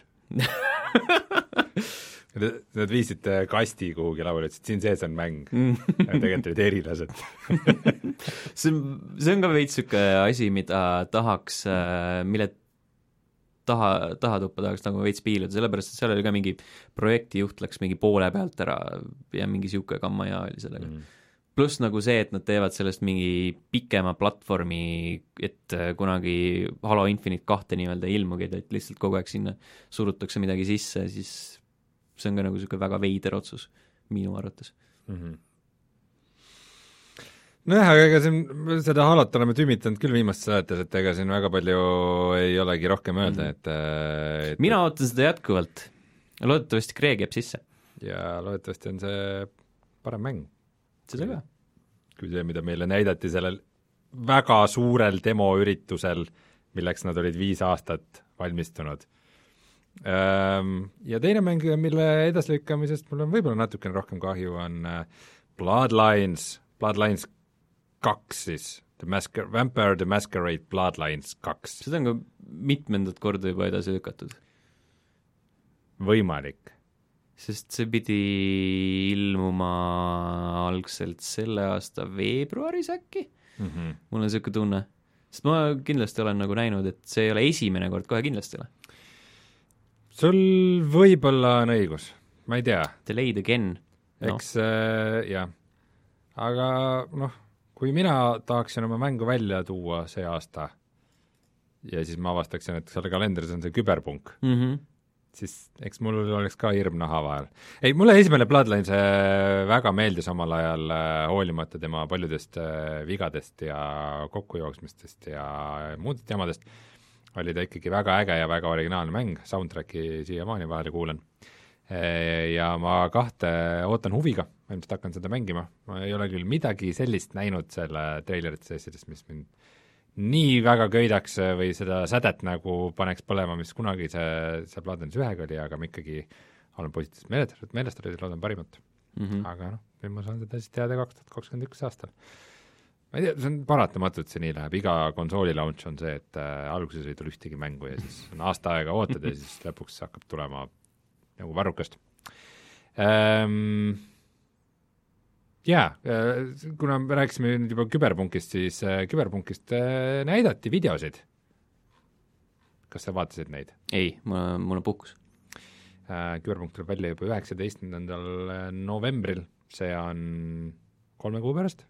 Nad viisid kasti kuhugi lauale, et siin sees on mäng. Tegelikult olid erilased. see, on, see on ka veits siuke asi, mida tahaks, mille taha, tahatuppa tahaks nagu veits piiluda, sellepärast, et seal oli ka mingi projektijuht läks mingi poole pealt ära ja mingi siuke kamma ja oli sellega. Mm. Pluss nagu see, et nad teevad sellest mingi pikema platvormi, et kunagi Halo Infinite kahte nii-öelda ilmugi, et lihtsalt kogu aeg sinna surutakse midagi sisse, siis see on ka nagu siuke väga veider otsus minu arvates. Mm-hmm. Nojah, aga ega siin seda Halot oleme tümitanud küll viimast saates, et ega siin väga palju ei olegi rohkem öelda, et, et mina ootan seda jätkuvalt. Loodetavasti Craig jääb sisse. Ja loodetavasti on see parem mäng. Seda ka. Kui see, mida meile näidati sellel väga suurel demoüritusel, milleks nad olid viis aastat valmistunud. Ja teine mäng, mille edaslükkamisest mul on võib-olla natukene rohkem kahju, on Bloodlines, Bloodlines kaks siis, The Masquer- Vampire the Masquerade Bloodlines kaks. Seda on ka mitmendat korda juba edasi lükatud. Võimalik. Sest see pidi ilmuma algselt selle aasta veebruaris äkki. Mm-hmm. Mul on siuke tunne. Sest ma kindlasti olen nagu näinud, et see ei ole esimene kord, kohe kindlasti ole. Sul võib-olla on õigus, ma ei tea. Delayed again. No. Eks äh, jah, aga noh, kui mina tahaksin oma mängu välja tuua see aasta ja siis ma avastaksin, et selle kalendris on see küberpunk, mm-hmm. siis eks mul oleks ka hirm naha vahel. Ei, mulle esimene Bloodline see väga meeldis omal ajal hoolimata tema paljudest vigadest ja kokkujooksmistest ja muudest jamadest. Oli ta ikkagi väga äge ja väga originaalne mäng, soundtracki siiamaani vahele kuulen. Ja ma kahte ootan huviga, ma ilmselt hakkan seda mängima. Ma ei ole küll midagi sellist näinud selle trailerite sessidest, mis mind nii väga köidaks või seda sädet nagu paneks põlema, mis kunagi see, see Bloodlines ühega oli, aga ma ikkagi olen positiivselt meelestatud, meelestatud ja loodan parimat. Mm-hmm. Aga noh, nüüd ma saan seda siis teada kaks tuhat kakskümmend üks aastal. Ma ei tea, see on paratamatult, see nii läheb, iga konsooli launch on see, et äh, alguses ei tule ühtegi mängu ja siis on aasta aega ootad ja siis lõpuks hakkab tulema nagu varrukast. Ähm, jaa, äh, kuna me rääkisime nüüd juba küberpunkist, siis äh, küberpunkist äh, näidati videosid. Kas sa vaatasid neid? Ei, mul, mul on puhkus. Äh, küberpunk tuleb välja juba üheksateistkümnendal novembril, see on kolme kuu pärast.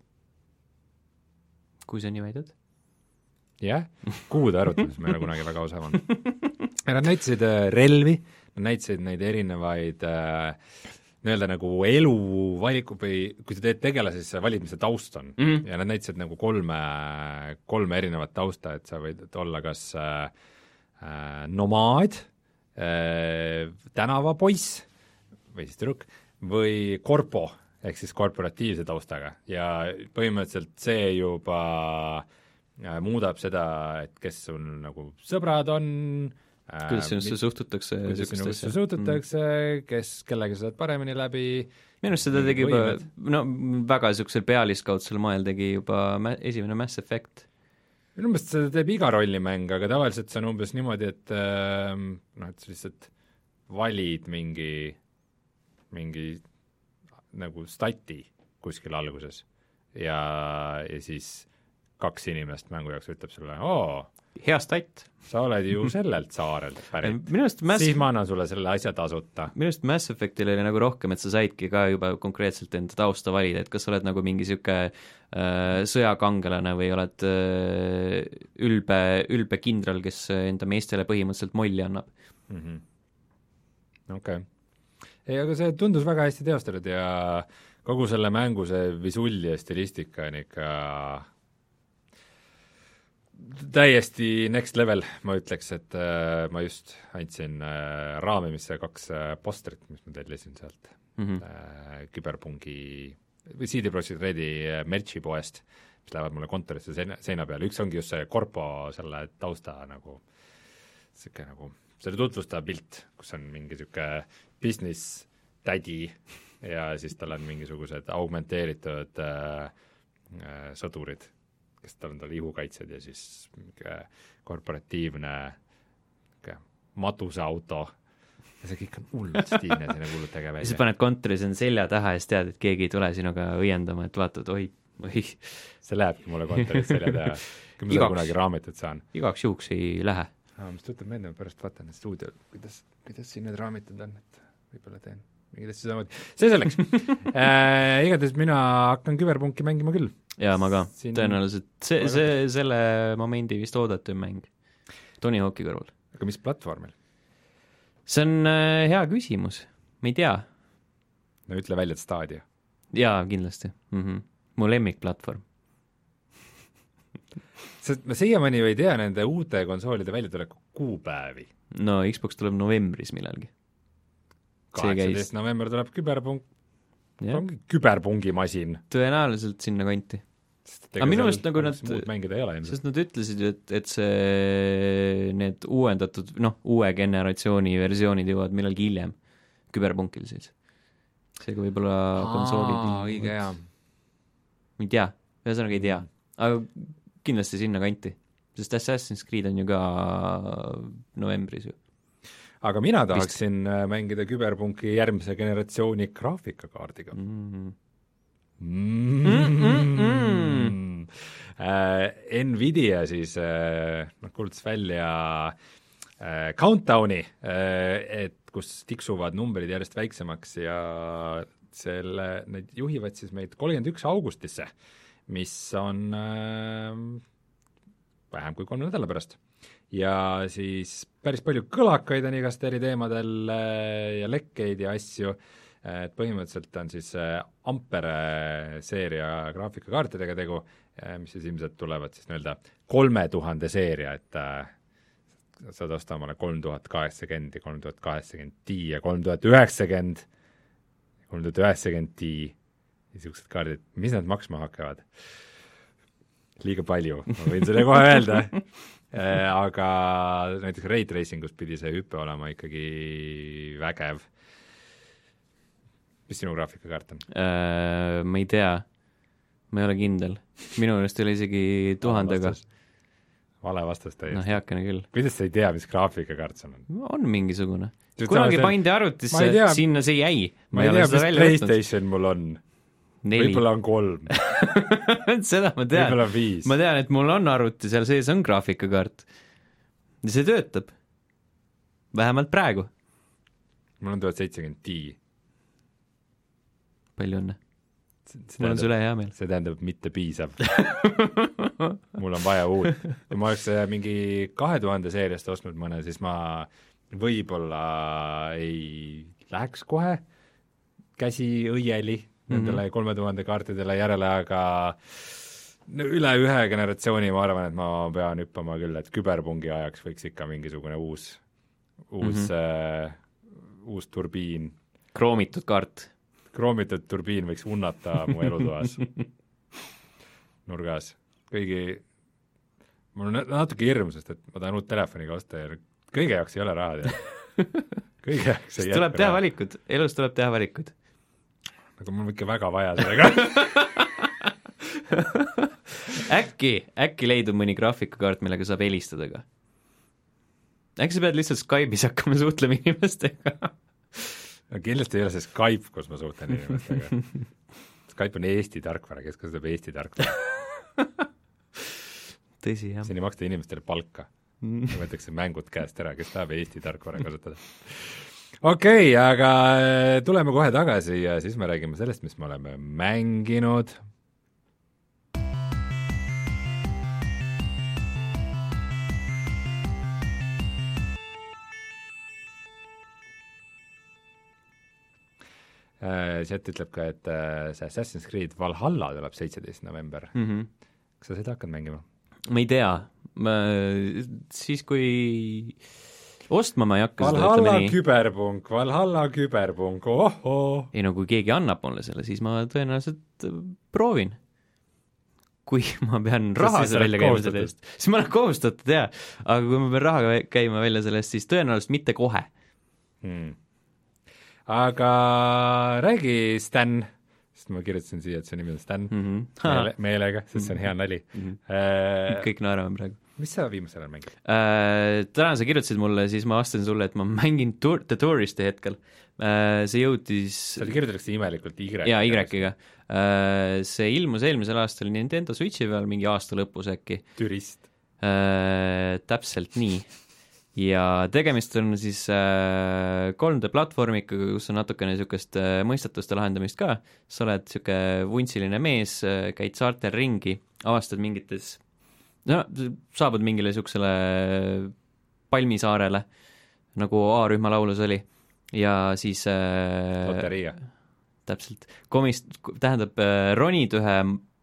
Kui sa nii väidad? Jah, kuude arvutamises ma ei ole kunagi väga osav on. Nad näitasid relvi, nad näitasid neid erinevaid äh, nii-öelda nagu elu valiku või kui sa teed tegelase, siis sa valid, mis see taust on. Mm-hmm. Ja nad näitasid nagu kolme, kolme erinevat tausta, et sa võid olla kas äh, nomaad, äh, tänavapoiss või siis tüdruk või korpo ehk siis korporatiivse taustaga ja põhimõtteliselt see juba äh, muudab seda, et kes sul nagu sõbrad on, kuidas sinusse suhtutakse, kuidas sinusse suhtutakse mm., kes, kellega sa saad paremini läbi. Minu arust seda tegi juba, no väga niisugusel pealiskaudsel moel tegi juba mä, esimene Mass Effect. Minu meelest seda teeb iga rollimäng, aga tavaliselt see on umbes niimoodi, et äh, noh, et sa lihtsalt valid mingi, mingi nagu stati kuskil alguses ja, ja siis kaks inimest mängu jaoks ütleb sulle, oo, hea stat. Sa oled ju sellelt saarelt pärit. Mass... siis ma annan sulle selle asja tasuta. Minu arust Mass Effectil oli nagu rohkem, et sa saidki ka juba konkreetselt enda tausta valida, et kas sa oled nagu mingi siuke äh, sõjakangelane või oled äh, ülbe, ülbe kindral, kes enda meestele põhimõtteliselt molli annab. Mm-hmm. Okei okay. Ei, aga see tundus väga hästi teostatud ja kogu selle mängu see visull ja stilistika on ikka täiesti next level, ma ütleks, et äh, ma just andsin äh, raamimisse kaks äh, postrit, mis ma tellisin sealt mm-hmm. äh, Küberpungi või C D Projekt Redi äh, merchi poest, mis lähevad mulle kontorisse seina, seina peale, üks ongi just see korpo selle tausta nagu siuke nagu selle tutvustav pilt, kus on mingi siuke business tädi ja siis tal on mingisugused augmenteeritud äh, äh, sõdurid, kes tal on tal ihukaitsed ja siis mingi korporatiivne matuseauto ja see kõik on hullult stiilne sinna kuulutage välja. Siis paned kontoris on selja taha ja siis tead, et keegi ei tule sinuga õiendama, et vaatad, oi, oi. See lähebki mulle kontoris selja taha, kui ma seda kunagi raamitud saan. Igaks juhuks ei lähe. Ah, mis tuttub meelde, ma pärast vaatan stuudiol, kuidas, kuidas siin need raamitud on, et võib-olla teen mingid asju samamoodi. See selleks äh, igatahes mina hakkan küberpunki mängima küll. Jaa, ma ka. Siin... tõenäoliselt see, see, selle momendi vist oodatud mäng Tony Hawk'i kõrval. Aga mis platvormil? See on äh, hea küsimus. Ma ei tea. No ütle välja, et Stadia. Jaa, kindlasti. Mm-hmm. Mu lemmikplatvorm. Sest ma siiamaani ju ei tea nende uute konsoolide väljatuleku kuupäevi. No Xbox tuleb novembris millalgi. kaheksateist november tuleb küberpunk, ongi küberpungi masin. Tõenäoliselt sinna kanti. Aga minu meelest nagu nad, sest nad ütlesid ju, et, et see, need uuendatud, noh, uue generatsiooni versioonid jõuavad millalgi hiljem küberpunkil siis. Seega võib-olla konsoolid... Aa, õige hea. Ma ei tea, ühesõnaga ei tea. Aga kindlasti sinna kanti, sest Assassin's Creed on ju ka novembris ju. Aga mina tahaksin Vist. mängida küberpunki järgmise generatsiooni graafikakaardiga. Mm-hmm. Mm-hmm. Äh, Nvidia siis äh, noh, kuulutas välja äh, countdowni, äh, et kus tiksuvad numbrid järjest väiksemaks ja selle, need juhivad siis meid kolmkümmend üks augustisse, mis on äh, vähem kui kolme nädala pärast. Ja siis päris palju kõlakaid on igast eri teemadel äh, ja lekkeid ja asju, et põhimõtteliselt on siis äh, Ampere seeria graafikakaartidega tegu, äh, mis siis ilmselt tulevad siis nii-öelda kolme tuhande seeria, et äh, saad osta omale kolm tuhat kaheksakümmend ja kolm tuhat kaheksakümmend Ti ja kolm tuhat üheksakümmend, kolm tuhat üheksakümmend Ti. Niisugused kaardid, mis nad maksma hakkavad? Liiga palju, ma võin selle kohe öelda. Aga näiteks Ray Tracingus pidi see hüppe olema ikkagi vägev. Mis sinu graafikakaart on? Äh, ma ei tea. Ma ei ole kindel. Minu ennast ei ole isegi tuhandega. Vale vastus täiesti. No heakene küll. Kuidas sa ei tea, mis graafikakaart sul on? On mingisugune. Kunagi pandi arvutisse, sinna see jäi. Ma ei tea, mis PlayStation mul on. Neli. Võib-olla on kolm. Seda ma tean. Võib-olla viis. Ma tean, et mul on arvuti, seal sees on graafikakaart. Ja see töötab. Vähemalt praegu. Mul on tuhat seitsekümmend Ti. Palju õnne. Mul on sulle hea meel. See tähendab mitte piisav. Mul on vaja uut. Kui ma oleks mingi kahe tuhande seeriast ostnud mõne, siis ma võib-olla ei läheks kohe käsi õieli nendele mm-hmm. kolme tuhande kaartidele järele, aga üle ühe generatsiooni ma arvan, et ma pean hüppama küll, et küberpungi ajaks võiks ikka mingisugune uus uus mm, -hmm. uh, uus turbiin. kroomitud kaart. kroomitud turbiin võiks unnata mu elutoas nurgas. kõigi, mul on natuke hirm, sest et ma tahan uut telefoniga osta ja kõige jaoks ei ole raha teha. kõige jaoks ei tuleb teha raha. Valikud, elus tuleb teha valikud. aga mul on ikka väga vaja sellega. äkki, äkki leidub mõni graafikakaart, millega saab helistada ka? Äkki sa pead lihtsalt Skype'is hakkama suhtlema inimestega? no kindlasti ei ole see Skype, kus ma suhtlen inimestega. Skype on Eesti tarkvara, kes kasutab Eesti tarkvara? tõsi, jah. siin ei maksta inimestele palka. võetakse mängud käest ära, kes tahab Eesti tarkvara kasutada. okei okay,, aga tuleme kohe tagasi ja siis me räägime sellest, mis me oleme mänginud. Sealt ütleb ka, et see Assassin's Creed Valhalla tuleb seitseteist november. Mm -hmm. kas sa seda hakkad mängima? Ma ei tea. Ma, siis kui ostma ma ei hakka Valhalla küberpunk, Valhalla küberpunk, ohoo. Ei no kui keegi annab mulle selle, siis ma tõenäoliselt proovin. Kui ma pean raha välja käima selle eest, siis ma olen kohustatud, jah. Aga kui ma pean raha käima välja selle eest, siis tõenäoliselt mitte kohe. Hmm. Aga räägi, Stan, sest ma kirjutasin siia, et see nimi on Stan mm -hmm. Meele, meelega, sest see on hea nali mm. -hmm. Äh, kõik naerame praegu. Mis sa viimasel ajal mängid? Äh, täna sa kirjutasid mulle, siis ma vastasin sulle, et ma mängin tour, The Touristi hetkel. Äh, see jõudis... Seal kirjutatakse imelikult Y. Jaa, Y-ga. Äh, see ilmus eelmisel aastal Nintendo Switchi peal mingi aasta lõpus äkki. Turist. Äh, täpselt nii. Ja tegemist on siis äh, kolm D platvormikaga, kus on natukene niisugust äh, mõistatuste lahendamist ka. Sa oled niisugune vuntsiline mees, äh, käid saartel ringi, avastad mingites, no saabud mingile niisugusele palmisaarele, nagu A-rühma laulus oli, ja siis äh, loteria. Täpselt, komist, tähendab, äh, ronid ühe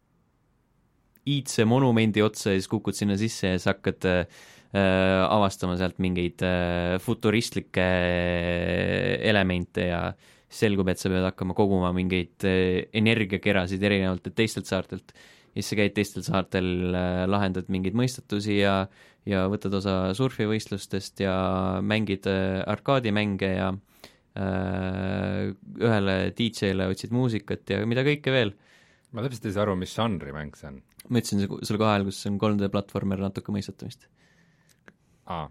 iidse monumendi otsa ja siis kukud sinna sisse ja siis hakkad äh, Äh, avastama sealt mingeid äh, futuristlikke elemente ja selgub, et sa pead hakkama koguma mingeid äh, energiakerasid erinevatelt teistelt saartelt. Ja siis sa käid teistel saartel, äh, lahendad mingeid mõistatusi ja, ja võtad osa surfivõistlustest ja mängid äh, arkaadimänge ja äh, ühele D J-le otsid muusikat ja mida kõike veel. Ma täpselt ei saa aru, mis žanri mäng see on. Ma ütlesin sulle kohe alguses, see on kolm D platvormer natuke mõistatamist. Aa.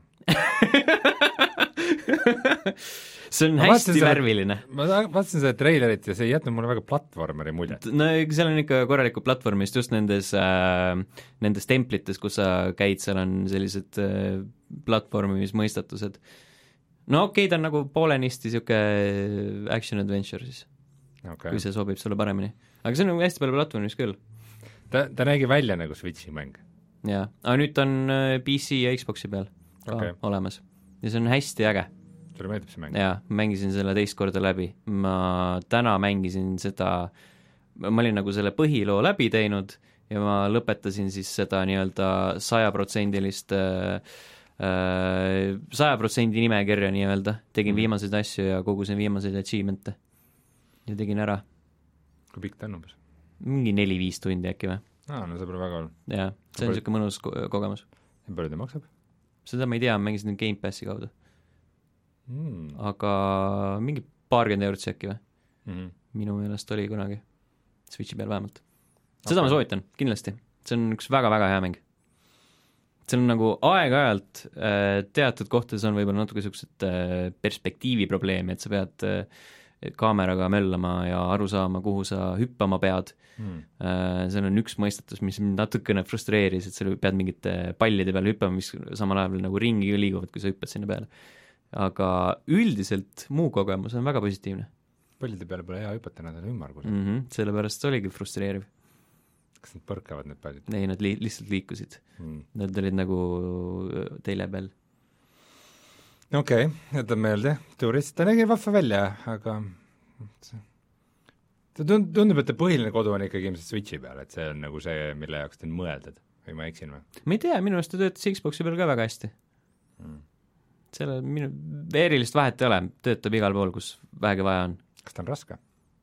see on ma hästi seda, värviline. Ma vaatasin seda treilerit ja see ei jätnud mulle väga platvormeri muljet. No seal on ikka korralikud platvormist just nendes, äh, nendes templites, kus sa käid, seal on sellised äh, platvormimismõistatused. No okei okay,, ta on nagu poolenisti niisugune action adventure siis okay., kui see sobib sulle paremini. Aga see on nagu hästi palju platvormis küll. Ta, ta nägi välja nagu Switchi mäng. Jaa, aga nüüd on P C ja Xboxi peal okay. olemas. Ja see on hästi äge. Sulle meeldib see mäng? Jaa, mängisin selle teist korda läbi. Ma täna mängisin seda, ma olin nagu selle põhiloo läbi teinud ja ma lõpetasin siis seda nii-öelda sajaprotsendilist saja protsendi nimekirja nii-öelda. Tegin mm. viimaseid asju ja kogusin viimaseid achievement'e. Ja tegin ära. Kui pikk ta on umbes? Mingi neli-viis tundi äkki või? Aa, no see pole väga olnud. Jaa, see on niisugune mõnus ko- kogemus. Ja palju ta maksab? Seda ma ei tea, ma mängisin Game Passi kaudu mm.. aga mingi paarkümmend eurot äkki või? Mm-hmm. Minu meelest oli kunagi Switchi peal vähemalt. Seda okay. ma soovitan, kindlasti. See on üks väga-väga hea mäng. See on nagu aeg-ajalt teatud kohtades on võib-olla natuke niisugused perspektiivi probleemi, et sa pead kaameraga möllama ja aru saama, kuhu sa hüppama pead. Mm. Seal on üks mõistatus, mis natukene frustreeris, et sa pead mingite pallide peal hüppama, mis samal ajal nagu ringi liiguvad, kui sa hüppad sinna peale. Aga üldiselt muu kogemus on väga positiivne. Pallide peale pole hea hüpata, nad on ümmargused. Mm -hmm, sellepärast oligi frustreeriv. Kas nad põrkavad need pallid? Ei, nad li- lihtsalt liikusid. Mm. Nad olid nagu telje peal. Okei, okay, jätab meelde. Turist, ta nägi vahva välja, aga ta tundub, et ta põhiline kodu on ikkagi ilmselt Switchi peal, et see on nagu see, mille jaoks ta on mõeldud. Või ma eksin või? Ma ei tea, minu arust ta töötas Xboxi peal ka väga hästi. Mm. selle minu erilist vahet ei ole, töötab igal pool, kus vähegi vaja on. Kas ta on raske?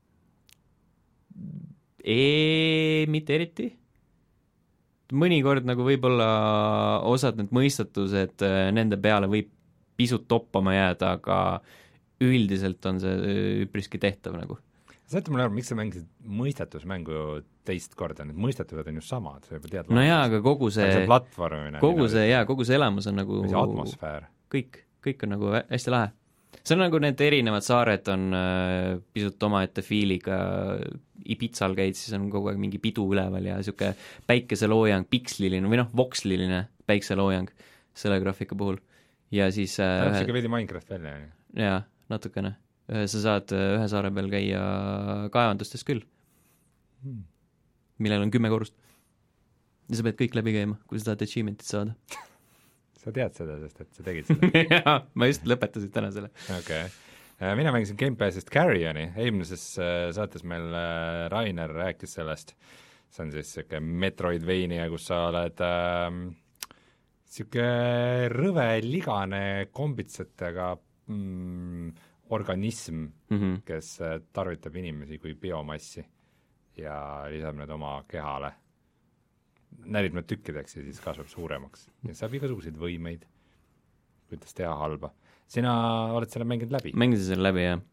Ei, mitte eriti. Mõnikord nagu võib-olla osad need mõistatused nende peale võib pisut toppama jääda, aga üldiselt on see üpriski tehtav nagu. Sa ette mulle arva, miks sa mängisid mõistatusmängu teist korda, need mõistatused on ju samad, sa juba tead. No jaa, aga kogu see, see platvormine, kogu see, jaa, kogu see elamus on nagu see atmosfäär. Kõik, kõik on nagu hästi lahe. See on nagu need erinevad saared on äh, pisut omaette fiiliga, Ibizal käid, siis on kogu aeg mingi pidu üleval ja niisugune päikeseloojang, piksliline või noh, voksliline päikseloojang selle graafika puhul. Ja siis äh, ühe... see veidi Minecraft välja. Jaa, natukene. Sa saad ühe saare peal käia kaevandustes küll, hmm. millel on kümme korrust. Ja sa pead kõik läbi käima, kui sa tahad achievementit saada. Sa tead seda, sest et sa tegid seda? Jaa, ma just lõpetasin täna selle. Okei. Okay. Mina mängisin Gamepassist Carrion'i, eelmises saates meil Rainer rääkis sellest, see on siis siuke Metroidvania, kus sa oled äh, siuke rõve ligane kombitsetega mm, organism, mm-hmm. kes tarvitab inimesi kui biomassi ja lisab need oma kehale. Närib nad tükkideks ja siis kasvab suuremaks. Ja saab igasuguseid võimeid, kuidas teha halba. Sina oled selle mänginud läbi? Mängisin selle läbi, jah.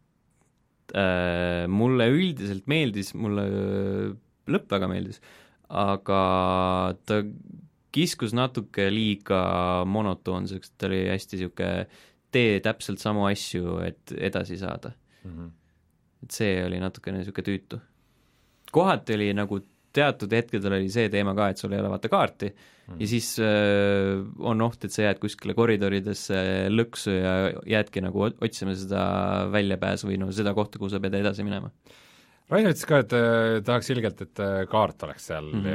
Äh, mulle üldiselt meeldis, mulle lõpp väga meeldis, aga ta kiskus natuke liiga monotoonseks, ta oli hästi siuke tee täpselt samu asju, et edasi saada. Mm-hmm. Et see oli natukene niisugune tüütu. Kohati oli nagu teatud hetkedel oli see teema ka, et sul ei ole vaata kaarti mm-hmm. ja siis äh, on oht, et sa jääd kuskile koridoridesse lõksu ja jäädki nagu otsima seda väljapääsu või no seda kohta, kuhu sa pead edasi minema. Rainer ütles ka, et äh, tahaks ilgelt, et äh, kaart oleks seal mm-hmm.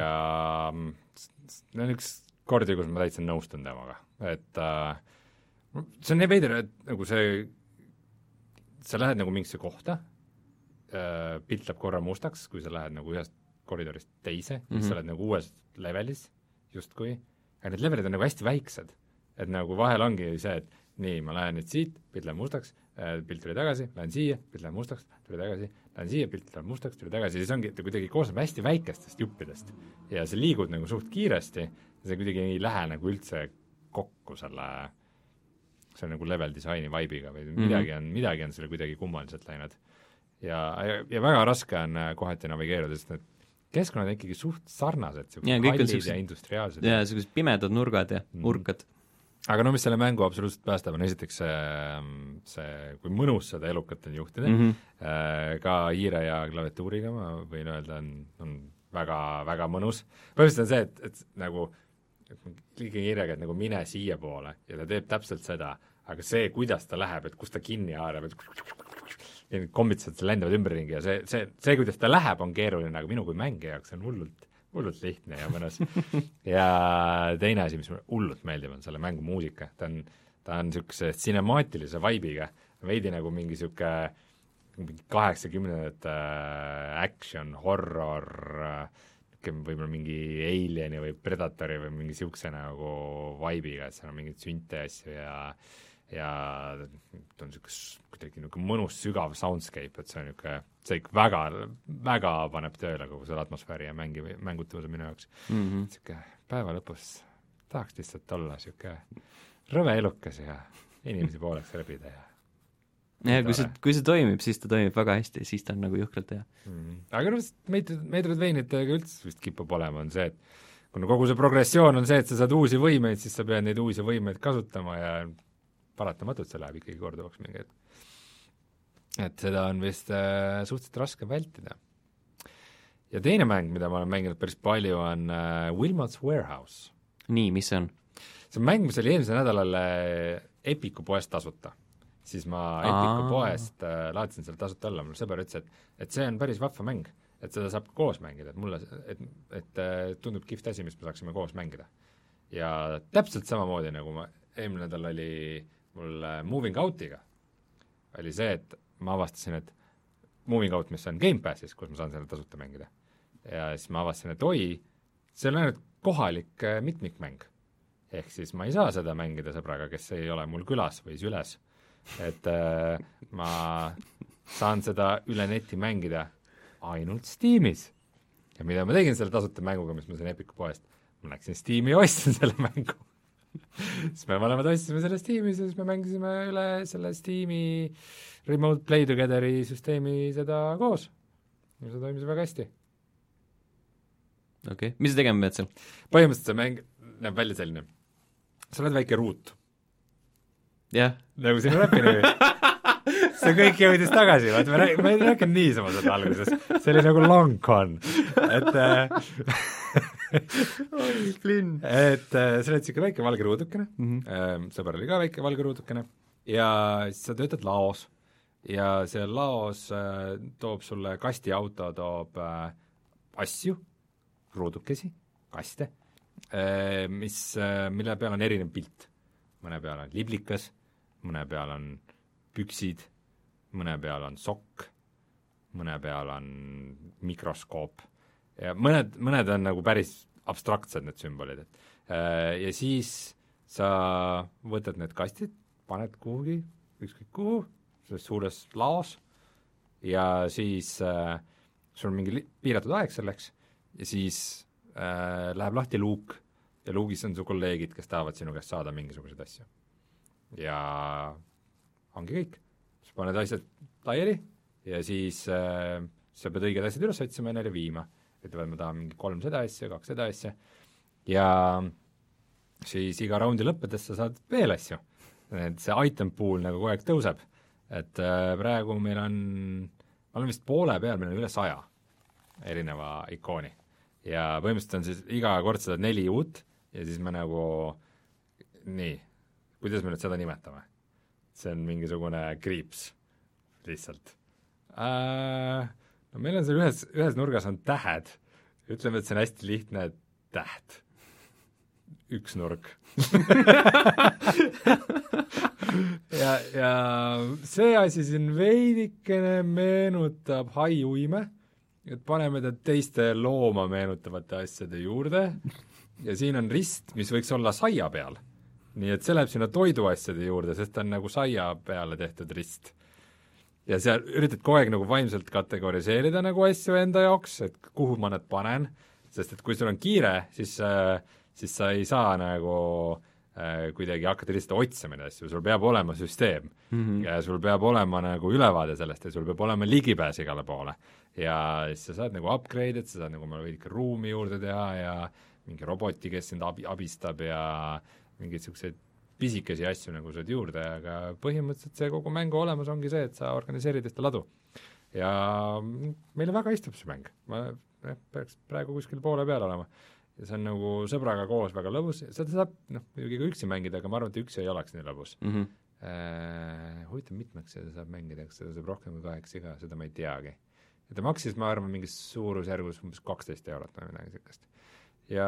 ja see on üks kordi, kus ma täitsa nõustun temaga, et äh, see on nii veider, et nagu see, sa lähed nagu mingisse kohta, pilt läheb korra mustaks, kui sa lähed nagu ühest koridorist teise, mm-hmm. siis sa oled nagu uues levelis justkui, aga need levelid on nagu hästi väiksed, et nagu vahel ongi see, et nii, ma lähen nüüd siit, pilt läheb mustaks, pilt tuli tagasi, lähen siia, pilt läheb mustaks, tuli tagasi, lähen siia, pilt läheb mustaks, tuli tagasi, siis ongi kuidagi koosneb hästi väikestest juppidest ja sa liigud nagu suht kiiresti ja see kuidagi ei lähe nagu üldse kokku selle see on nagu level disaini vibe'iga või mm-hmm. midagi on, midagi on selle kuidagi kummaliselt läinud. Ja, ja, ja väga raske on kohati navigeeruda, sest need keskkonnad on ikkagi suht sarnased, ja, hallid suksed, ja industriaalsed. Ja sellised pimedad nurgad ja mm-hmm. urkad. Aga no mis selle mängu absoluutselt päästab, on esiteks see, see, kui mõnus seda elukat on juhtida, mm-hmm. ka hiire ja klaviatuuriga, ma võin öelda, on, on väga, väga mõnus. Põhimõtteliselt on see, et, et nagu liige kirjaga, et nagu mine siia poole ja ta teeb täpselt seda, aga see, kuidas ta läheb, et kus ta kinni haarab, et ja kombitsed lendavad ümberringi ja see, see, see, kuidas ta läheb, on keeruline, aga minu kui mängija jaoks on hullult, hullult lihtne ja mõnus. Ja teine asi, mis mulle hullult meeldib, on selle mängu muusika, ta on, ta on niisuguse cinemaatilise vibe'iga, veidi nagu mingi niisugune kaheksakümnendate action, horror, võib-olla mingi Alieni või Predatori või mingi siukse nagu vibe'iga, et seal on mingid sünte asju ja ja ta on siukas kuidagi nagu mõnus sügav soundscape, et see on niuke, see ikka väga, väga paneb tööle kogu selle atmosfääri ja mängi, mängutavuse minu jaoks. Mm-hmm. Siuke päeva lõpus tahaks lihtsalt olla siuke rõve elukas ja inimesi pooleks rebida ja ja kui see, kui see toimib, siis ta toimib väga hästi, siis ta on nagu juhkralt hea. Mm. Aga no Metroidvaniatega üldse vist kipub olema, on see, et kuna kogu see progressioon on see, et sa saad uusi võimeid, siis sa pead neid uusi võimeid kasutama ja paratamatult see läheb ikkagi korduvaks mingi hetk. Et seda on vist äh, suhteliselt raske vältida. Ja teine mäng, mida ma olen mänginud päris palju, on äh, Wilmot's Warehouse. Nii, mis see on? See on mäng, mis oli eelmisel nädalal Epiku poest tasuta. Siis ma Epiku poest äh, laadsin selle tasuta alla, mul sõber ütles, et, et see on päris vahva mäng, et seda saab koos mängida, et mulle, et, et äh, tundub kihvt asi, mis me saaksime koos mängida. Ja täpselt samamoodi, nagu ma eelmine nädal oli mul äh, Moving Out'iga, oli see, et ma avastasin, et Moving Out, mis on Gamepassis, kus ma saan selle tasuta mängida. Ja siis ma avastasin, et oi, see on ainult kohalik äh, mitmikmäng. ehk siis ma ei saa seda mängida sõbraga, kes ei ole mul külas või süles. Et äh, ma saan seda üle neti mängida ainult Steamis. Ja mida ma tegin selle tasuta mänguga, mis ma sain Epiku poest, ma läksin Steam'i ja ostsin selle mängu. Siis me mõlemad ostsime selle Steamis ja siis me mängisime üle selle Steam'i Remote Play Togetheri süsteemi seda koos. Ja see toimis väga hästi. Okei, okay. Mis sa tegema pead seal? Põhimõtteliselt see mäng näeb välja selline. Sa oled väike ruut. Jah. Nagu sinu räpini. See kõik jõudis tagasi, vaat ma ei, ma ei rääkinud niisama seda alguses, see oli nagu long con, et oi, Flynn. et see oli siuke väike valge ruudukene mm, -hmm. sõber oli ka väike valge ruudukene ja siis sa töötad laos ja seal laos äh, toob sulle kastiauto, toob äh, asju, ruudukesi, kaste, äh, mis äh,, mille peal on erinev pilt. Mõne peal on liblikas, mõne peal on püksid, mõne peal on sokk, mõne peal on mikroskoop ja mõned, mõned on nagu päris abstraktsed need sümbolid, et äh, ja siis sa võtad need kastid, paned kuhugi, ükskõik kuhu, selles suures laos ja siis äh, sul on mingi li- piiratud aeg selleks ja siis äh, läheb lahti luuk ja luugis on su kolleegid, kes tahavad sinu käest saada mingisuguseid asju. Ja ongi kõik. Sa paned asjad laiali ja siis äh, sa pead õiged asjad üles otsima ja neile viima. Ütlevad, ma tahan mingi kolm seda asja, kaks seda asja ja siis iga raundi lõppedes sa saad veel asju. Et see item pool nagu kogu aeg tõuseb. Et äh, praegu meil on, ma olen vist poole peal, meil on üle saja erineva ikooni ja põhimõtteliselt on siis iga kord seda neli uut ja siis me nagu nii, kuidas me nüüd seda nimetame? See on mingisugune kriips lihtsalt. Äh, no meil on seal ühes, ühes nurgas on tähed. Ütleme, et see on hästi lihtne täht. Üks nurk. ja, ja see asi siin veidikene meenutab haiuime, et paneme ta teiste looma meenutavate asjade juurde ja siin on rist, mis võiks olla saia peal. Nii et see läheb sinna toiduasjade juurde, sest ta on nagu saia peale tehtud rist. Ja seal üritad kogu aeg nagu vaimselt kategoriseerida nagu asju enda jaoks, et kuhu ma need panen, sest et kui sul on kiire, siis, siis sa ei saa nagu äh, kuidagi hakata lihtsalt otsima neid asju, sul peab olema süsteem mm-hmm. ja sul peab olema nagu ülevaade sellest ja sul peab olema ligipääs igale poole. Ja siis sa saad nagu upgrade, et sa saad nagu veidike ruumi juurde teha ja mingi roboti, kes sind abi, abistab ja mingeid selliseid pisikesi asju nagu saad juurde, aga põhimõtteliselt see kogu mängu olemas ongi see, et sa organiseerid ühte ladu. Ja meile väga istub see mäng. Ma eh, peaks praegu kuskil poole peal olema. Ja see on nagu sõbraga koos väga lõbus. Seda saab noh, muidugi ka üksi mängida, aga ma arvan, et üksi ei oleks nii lõbus. Mm-hmm. Äh, huvitav mitmeks seda saab mängida, kas seda saab rohkem kui kaheksa iga, seda ma ei teagi. Ja ta maksis, ma arvan, mingis suurusjärgus umbes kaksteist eurot või midagi sellist. Ja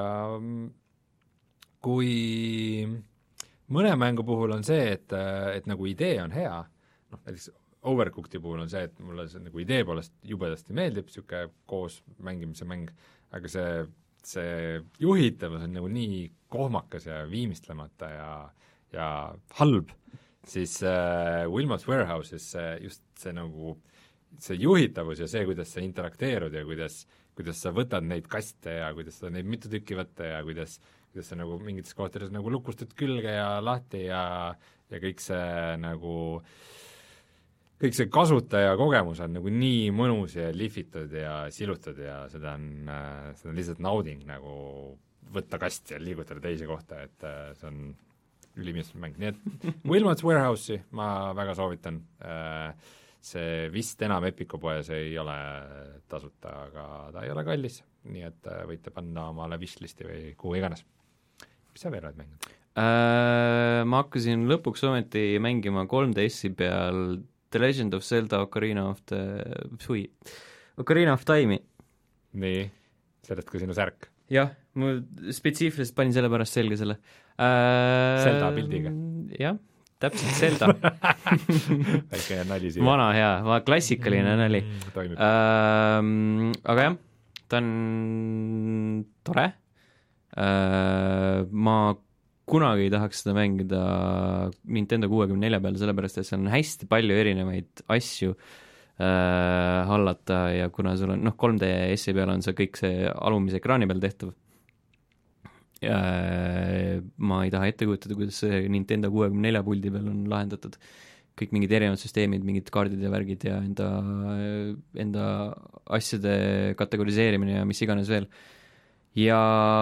kui mõne mängu puhul on see, et, et nagu idee on hea, noh, näiteks Overcooked'i puhul on see, et mulle see nagu idee poolest jubedasti meeldib, siuke koos mängimise mäng, aga see, see juhitavus on nagu nii kohmakas ja viimistlemata ja, ja halb, siis äh, Wilmot's Warehouse'is see, just see nagu see juhitavus ja see, kuidas sa interakteerud ja kuidas, kuidas sa võtad neid kaste ja kuidas sa neid mitu tükki võtta ja kuidas kuidas sa nagu mingites kohtades nagu lukustad külge ja lahti ja, ja kõik see nagu, kõik see kasutaja kogemus on nagu nii mõnus ja lihvitud ja silutud ja seda on, seda on lihtsalt nauding nagu võtta kast ja liigutada teise kohta, et see on ülimeeldiv mäng, nii et Wilmot's Warehouse'i ma väga soovitan, see vist enam Epiku poes ei ole tasuta, aga ta ei ole kallis, nii et võite panna omale wishlisti või kuhu iganes. Mis sa veel oled mänginud? Äh, ma hakkasin lõpuks ometi mängima kolm D S-i peal The Legend of Zelda Ocarina of the... Sui. Ocarina of Time'i. Nii, sellest ka sinu särk. Jah, ma spetsiifiliselt panin selle pärast selge selle. Äh, Zelda pildiga. Jah, täpselt Zelda. Väike nali siia. Vana hea, klassikaline mm, nali. Toimib. Äh, aga jah, ta on tore. Uh, ma kunagi ei tahaks seda mängida Nintendo kuuekümne nelja peal, sellepärast et seal on hästi palju erinevaid asju äh, hallata ja kuna sul on, noh, kolm D S-i peal on see kõik see alumise ekraani peal tehtav, ja ma ei taha ette kujutada, kuidas see Nintendo kuuekümne nelja puldi peal on lahendatud. Kõik mingid erinevad süsteemid, mingid kaardid ja värgid ja enda, enda asjade kategoriseerimine ja mis iganes veel. Ja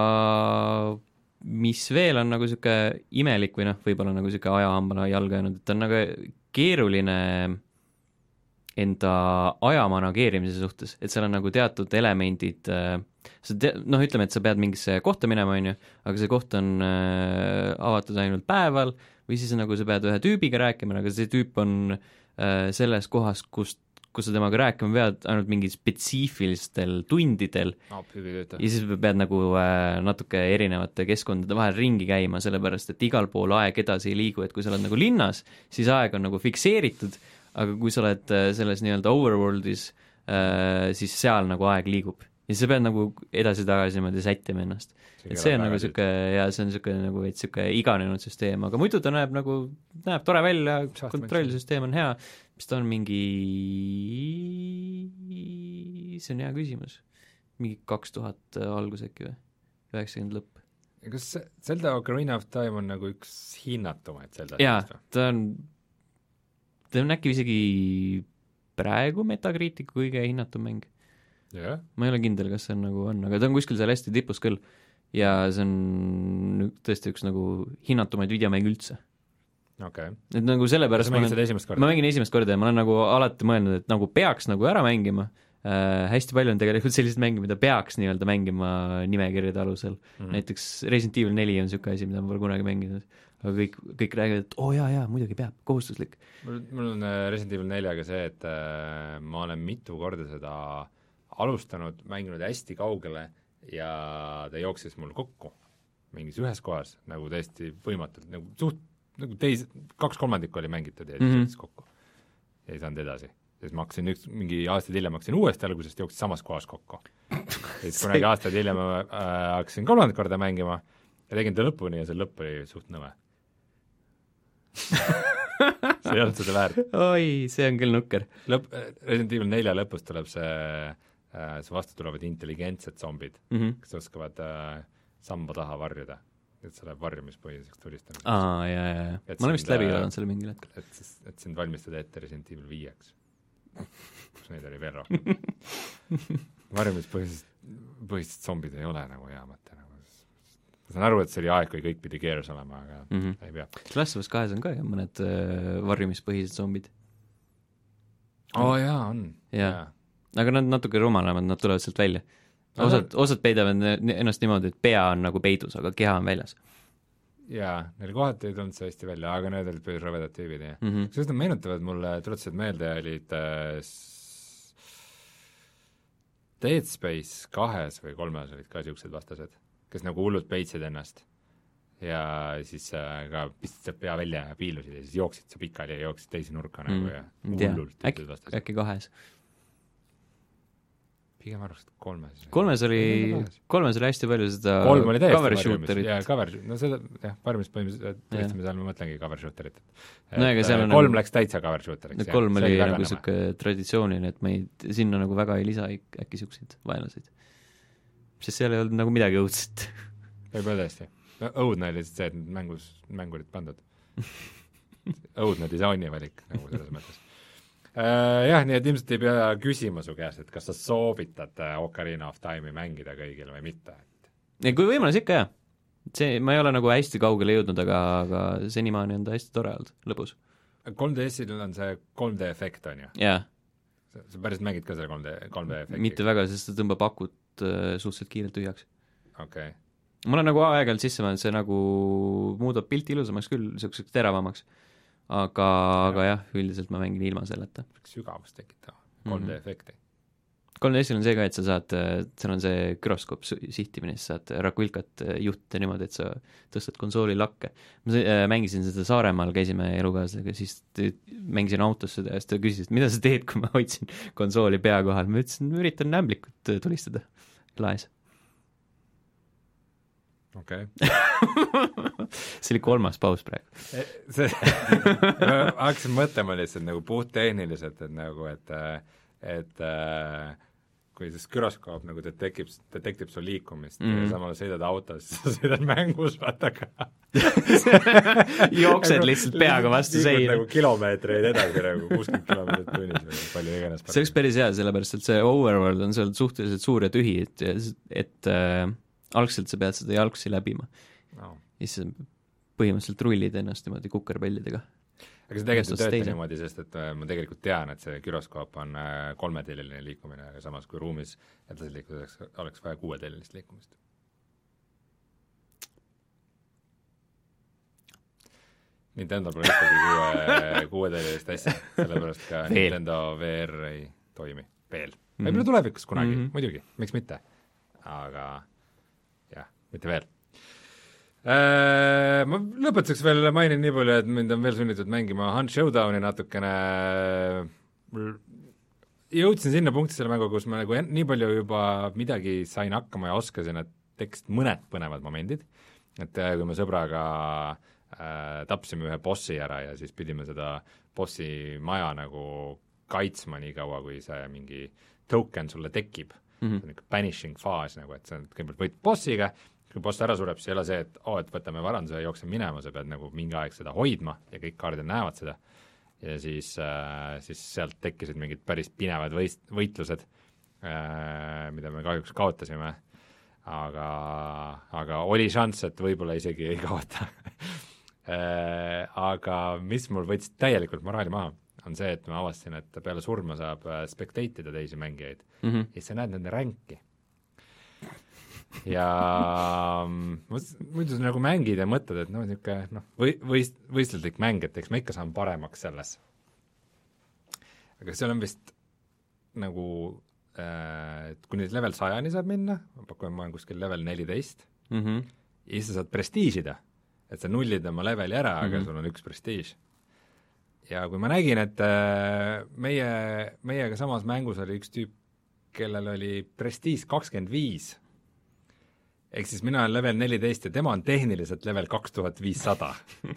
mis veel on nagu siuke imelik või noh, võib-olla nagu siuke ajahambana jalga jäänud, et on nagu keeruline enda aja manageerimise suhtes, et seal on nagu teatud elemendid, sa te, noh, ütleme, et sa pead mingisse kohta minema, on ju, aga see koht on äh, avatud ainult päeval või siis nagu sa pead ühe tüübiga rääkima, aga see tüüp on äh, selles kohas, kus, kus sa temaga rääkima pead ainult mingid spetsiifilistel tundidel no, ja siis pead nagu äh, natuke erinevate keskkondade vahel ringi käima, sellepärast et igal pool aeg edasi ei liigu, et kui sa oled nagu linnas, siis aeg on nagu fikseeritud, aga kui sa oled selles nii-öelda overworldis, siis seal nagu aeg liigub. Ja siis sa pead nagu edasi-tagasi niimoodi sättima ennast. Et see on nagu siuke, ja see on siuke nagu veits siuke iganenud süsteem, aga muidu ta näeb nagu, näeb tore välja, kontrollsüsteem on hea, mis ta on mingi, see on hea küsimus, mingi kaks tuhat algus äkki või, üheksakümmend lõpp. Kas Zelda Ocarina of Time on nagu üks hinnatumaid Zelda? Jaa, ta on ta on äkki isegi praegu Metacriticu kõige hinnatum mäng. Yeah. Ma ei ole kindel, kas see on nagu on, aga ta on kuskil seal hästi tipus küll ja see on tõesti üks nagu hinnatumaid videomäng üldse. Okay. Et nagu sellepärast ma, olen, ma mängin esimest korda ja ma olen nagu alati mõelnud, et nagu peaks nagu ära mängima. Äh, hästi palju on tegelikult sellised mänge, mida peaks nii-öelda mängima nimekirjade alusel. Mm-hmm. Näiteks Resident Evil neli on siuke asi, mida ma pole kunagi mänginud. Aga kõik, kõik räägivad, et oo oh, jaa, jaa, muidugi peab, kohustuslik. Mul, mul on Resident Evil neljaga see, et äh, ma olen mitu korda seda alustanud, mänginud hästi kaugele ja ta jooksis mul kokku mingis ühes kohas, nagu täiesti võimatult, nagu suht, nagu teis, kaks kolmandikku oli mängitud ja mm-hmm. jooksis kokku. Ja ei saanud edasi. Siis ma hakkasin üks, mingi aastaid hiljem hakkasin uuesti algusest jooksis samas kohas kokku. Siis kunagi aastaid hiljem äh, hakkasin kolmandat korda mängima ja tegin ta lõpuni ja see lõpp oli suht nõme. see ei olnud seda väärt. Oi, see on küll nukker. Lõpp, Resident Evil nelja lõpus tuleb see, see vastu tulevad intelligentsed zombid, mm-hmm. kes oskavad äh, samba taha varjuda. Et see läheb varjumispõhiseks tulistamiseks. Aa, jaa, jaa, jaa. Ma olen vist läbi olnud selle mingil hetkel. Et, et sind valmistada ette Resident Evil viieks. Kus neid oli veel rohkem. Varjumispõhised põhised zombid ei ole nagu hea mõte. Nagu. Ma saan aru, et see oli aeg, kui kõik pidi keerus olema, aga mm-hmm. ei pea. Last of Us kahes on ka mõned äh, varjumispõhised zombid. Oo oh, jaa, on. Jaa. Ja. Aga nad natuke rumalamad, nad tulevad sealt välja. Osad, osad peidavad ennast niimoodi, et pea on nagu peidus, aga keha on väljas. Jaa, neil kohati ei tulnud see hästi välja, aga need olid päris rõvedad tüübid, jah. Mm-hmm. Sest nad meenutavad mulle, tuletasid meelde, olid äh, Dead Space kahes või kolmes olid ka siuksed vastased, kes nagu hullud peitsid ennast ja siis äh, ka pistid pea välja ja piilusid ja siis jooksid sa pikali ja jooksid teisi nurka mm. nagu ja hullult äkki, äkki kahes. Pigem arvast kolmes. Kolmes oli, kolmes oli hästi palju seda kolm oli täiesti cover shooterit. Jaa, cover, no seda, jah, parimis põhimõtteliselt tõlistame seal, ma mõtlengi cover shooterit. No, et, seal kolm nagu, läks täitsa cover shooteriks. Kolm oli nagu siuke traditsiooniline, et me ei, sinna nagu väga ei lisa äkki siukseid vaenlaseid. Sest seal ei olnud nagu midagi õudset. Võib-olla tõesti. No, õudne oli see, et mängus, mängurid pandud. Õudne disaini valik, nagu selles mõttes. Uh, jah, nii et ilmselt ei pea küsima su käest, et kas sa soovitad Ocarina of Time'i mängida kõigile või mitte. Ja kui võimalus ikka, jah. See, ma ei ole nagu hästi kaugele jõudnud, aga, aga senimaani on ta hästi tore olnud, lõbus. kolm D S-il on see kolm D efekt, on ju? Jah. Sa, sa päris mängid ka selle kolm D, kolm D efekti? Mitte väga, sest ta tõmbab akut uh, suhteliselt kiirelt tühjaks. Okei. Okay. Ma olen nagu aeg-ajalt sisse mõelnud, see nagu muudab pilti ilusamaks küll, selliseks teravamaks. Aga, aga jah, üldiselt ma mängin ilma selleta. Sügavust tekitama, kolm D efekti. kolm D S-il on see ka, et sa saad, seal on see gyroskoop sihtimine, siis saad Raquilkat juhtida niimoodi, et sa tõstad konsooli lakke. Ma mängisin seda Saaremaal, käisime elukaaslasega, siis mängisin autos seda ja siis ta küsis, et mida sa teed, kui ma hoidsin konsooli pea kohal. Ma ütlesin, üritan nämblikut tulistada laes. okei. See oli kolmas paus praegu. See, ma hakkasin mõtlema lihtsalt nagu puhttehniliselt, et nagu, et et kui siis gyroskoop nagu detektib, detektib su liikumist mm. ja samal sõidad autos, siis sa sõidad mängus, vaata ka. Jooksed lihtsalt peaga vastu seina. Nagu kilomeetreid edasi, nagu kuuskümmend kilomeetrit tunnis või palju iganes. See oleks päris hea, sellepärast, et see overworld on seal suhteliselt suur ja tühi, et, et äh, algselt sa pead seda jalgsi läbima no.. ja siis põhimõtteliselt rullid ennast niimoodi kukerpellidega. aga see tegelikult ei tööta niimoodi, sest et ma tegelikult tean, et see gyroskoop on kolmeteljeline liikumine, aga samas kui ruumis edasi liikudes oleks vaja kuueteljelist liikumist. Nintendo pole ikkagi kuue, kuueteljelist asja, sellepärast ka veel. Nintendo V R ei toimi veel. Mm-hmm. Võib-olla tulevikus kunagi, mm-hmm. muidugi, miks mitte. Aga jah, mitte veel. Äh, ma lõpetuseks veel mainin nii palju, et mind on veel sunnitud mängima Hunt Showdowni natukene. Jõudsin sinna punkti selle mängu, kus ma nagu en- nii palju juba midagi sain hakkama ja oskasin, et tekst mõned põnevad momendid. Et kui me sõbraga äh, tapsime ühe bossi ära ja siis pidime seda bossi maja nagu kaitsma nii kaua, kui see mingi token sulle tekib. Mm-hmm. See on ikka banishing faas, nagu, et sa kõigepealt võid bossiga, kui boss ära sureb, siis ei ole see, et oo, et võtame varanduse ja jookse minema, sa pead nagu mingi aeg seda hoidma ja kõik kaardid näevad seda. Ja siis, äh, siis sealt tekkisid mingid päris pinevad võist, võitlused, äh, mida me kahjuks kaotasime, aga, aga oli šanss, et võib-olla isegi ei kaota. äh, aga mis mul võttis täielikult moraali maha, on see, et ma avastasin, et peale surma saab spekteitida teisi mängijaid mm-hmm. ja sa näed nende ränki. Ja muidu nagu mängid ja mõtled, et noh, niisugune noh, või, võist, võistluslik mäng, et eks ma ikka saan paremaks selles. Aga seal on vist nagu, äh, et kuni level sajani saab minna, ma pakun, ma olen kuskil level neliteist mm-hmm. ja siis sa saad prestiižida, et sa nullid oma leveli ära, aga mm-hmm. sul on üks prestiiž. Ja kui ma nägin, et äh, meie, meiega samas mängus oli üks tüüp, kellel oli prestiis kakskümmend viis, ehk siis mina olen level neliteist ja tema on tehniliselt level kaks tuhat viissada.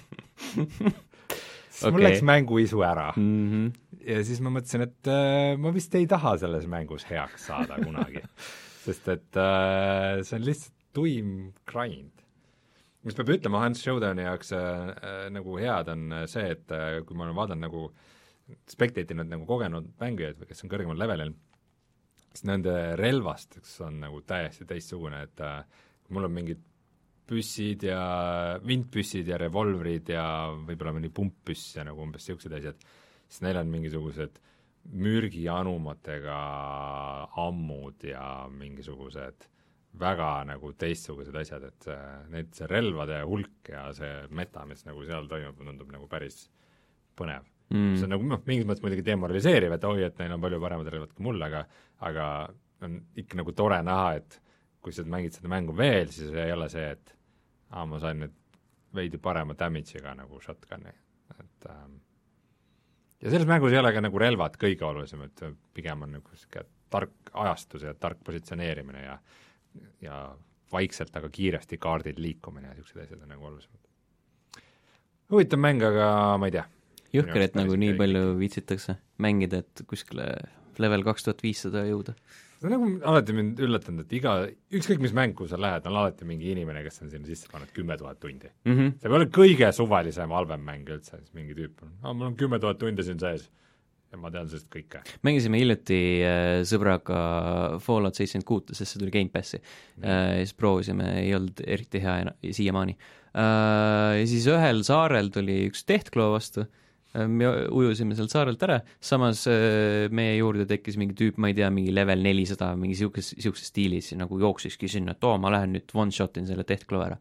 Siis okay. Mul läks mängu isu ära. Mm-hmm. Ja siis ma mõtlesin, et äh, ma vist ei taha selles mängus heaks saada kunagi. Sest et äh, see on lihtsalt tuim grind. Mis peab ütlema Hunt Showdowni jaoks äh, äh, nagu head on see, et äh, kui ma olen vaadanud nagu spekteetinud nagu kogenud mängijaid, kes on kõrgemal levelil, siis nende relvasteks on nagu täiesti teistsugune, et äh, mul on mingid püssid ja vindpüssid ja revolvrid ja võib-olla mõni pumppüss ja nagu umbes siuksed asjad, siis neil on mingisugused mürgianumatega ammud ja mingisugused väga nagu teistsugused asjad, et see, need, see relvade hulk ja see meta, mis nagu seal toimub, tundub nagu päris põnev. Mm. See on nagu noh, mingis mõttes muidugi demoraliseeriv, et oi, et neil on palju paremad relvad kui mul, aga, aga on ikka nagu tore näha, et kui sa mängid seda mängu veel, siis ei ole see, et aa, ma sain nüüd veidi parema damage'iga nagu shotgun'i. Et, ähm, ja selles mängus ei ole ka nagu relvad kõige olulisem, et pigem on nagu tark ajastus ja tark positsioneerimine ja, ja vaikselt, aga kiiresti kaardid liikumine ja sellised asjad on nagu olulisemad. Huvitav mäng, aga ma ei tea. Jõhker, et nagu nii palju viitsitakse mängida, et kuskile level kaks tuhat viissada jõuda. See on nagu alati mind üllatanud, et iga, ükskõik mis mäng, kui sa lähed, on alati mingi inimene, kes on sinna sisse pannud kümme tuhat tundi. Mm-hmm. See ei ole kõige suvalisem halvem mäng üldse, siis mingi tüüp on, ah, mul on kümme tuhat tundi siin sees ja ma tean sellest kõike. Mängisime hiljuti äh, sõbraga Fallout seitsekümmend kuus, sest see tuli Game Passi mm. äh, ja siis proovisime, ei olnud eriti hea ena, siiamaani. Äh, ja siis ühel saarel tuli üks Deathclaw vastu, me ujusime sealt saarelt ära, samas meie juurde tekkis mingi tüüp, ma ei tea, mingi level nelisada, mingi siukes, siukses stiilis, nagu jooksiski sinna, et oo, ma lähen nüüd one-shotin selle Deathclaw ära.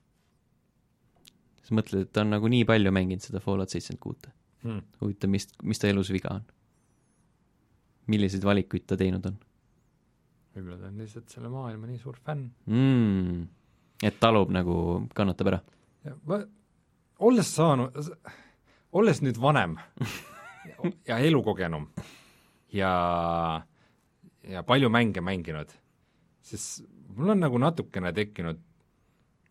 Siis mõtled, et ta on nagu nii palju mänginud seda Fallout seitsekümmend kuus. Hmm. Huvitav, mis, mis ta elus viga on? Milliseid valikuid ta teinud on? Võib-olla ta on lihtsalt selle maailma nii suur fänn. Mm. Et talub nagu kannatab ära. Ja, ma, olles saanud... olles nüüd vanem ja elukogenum ja, ja palju mänge mänginud, siis mul on nagu natukene tekkinud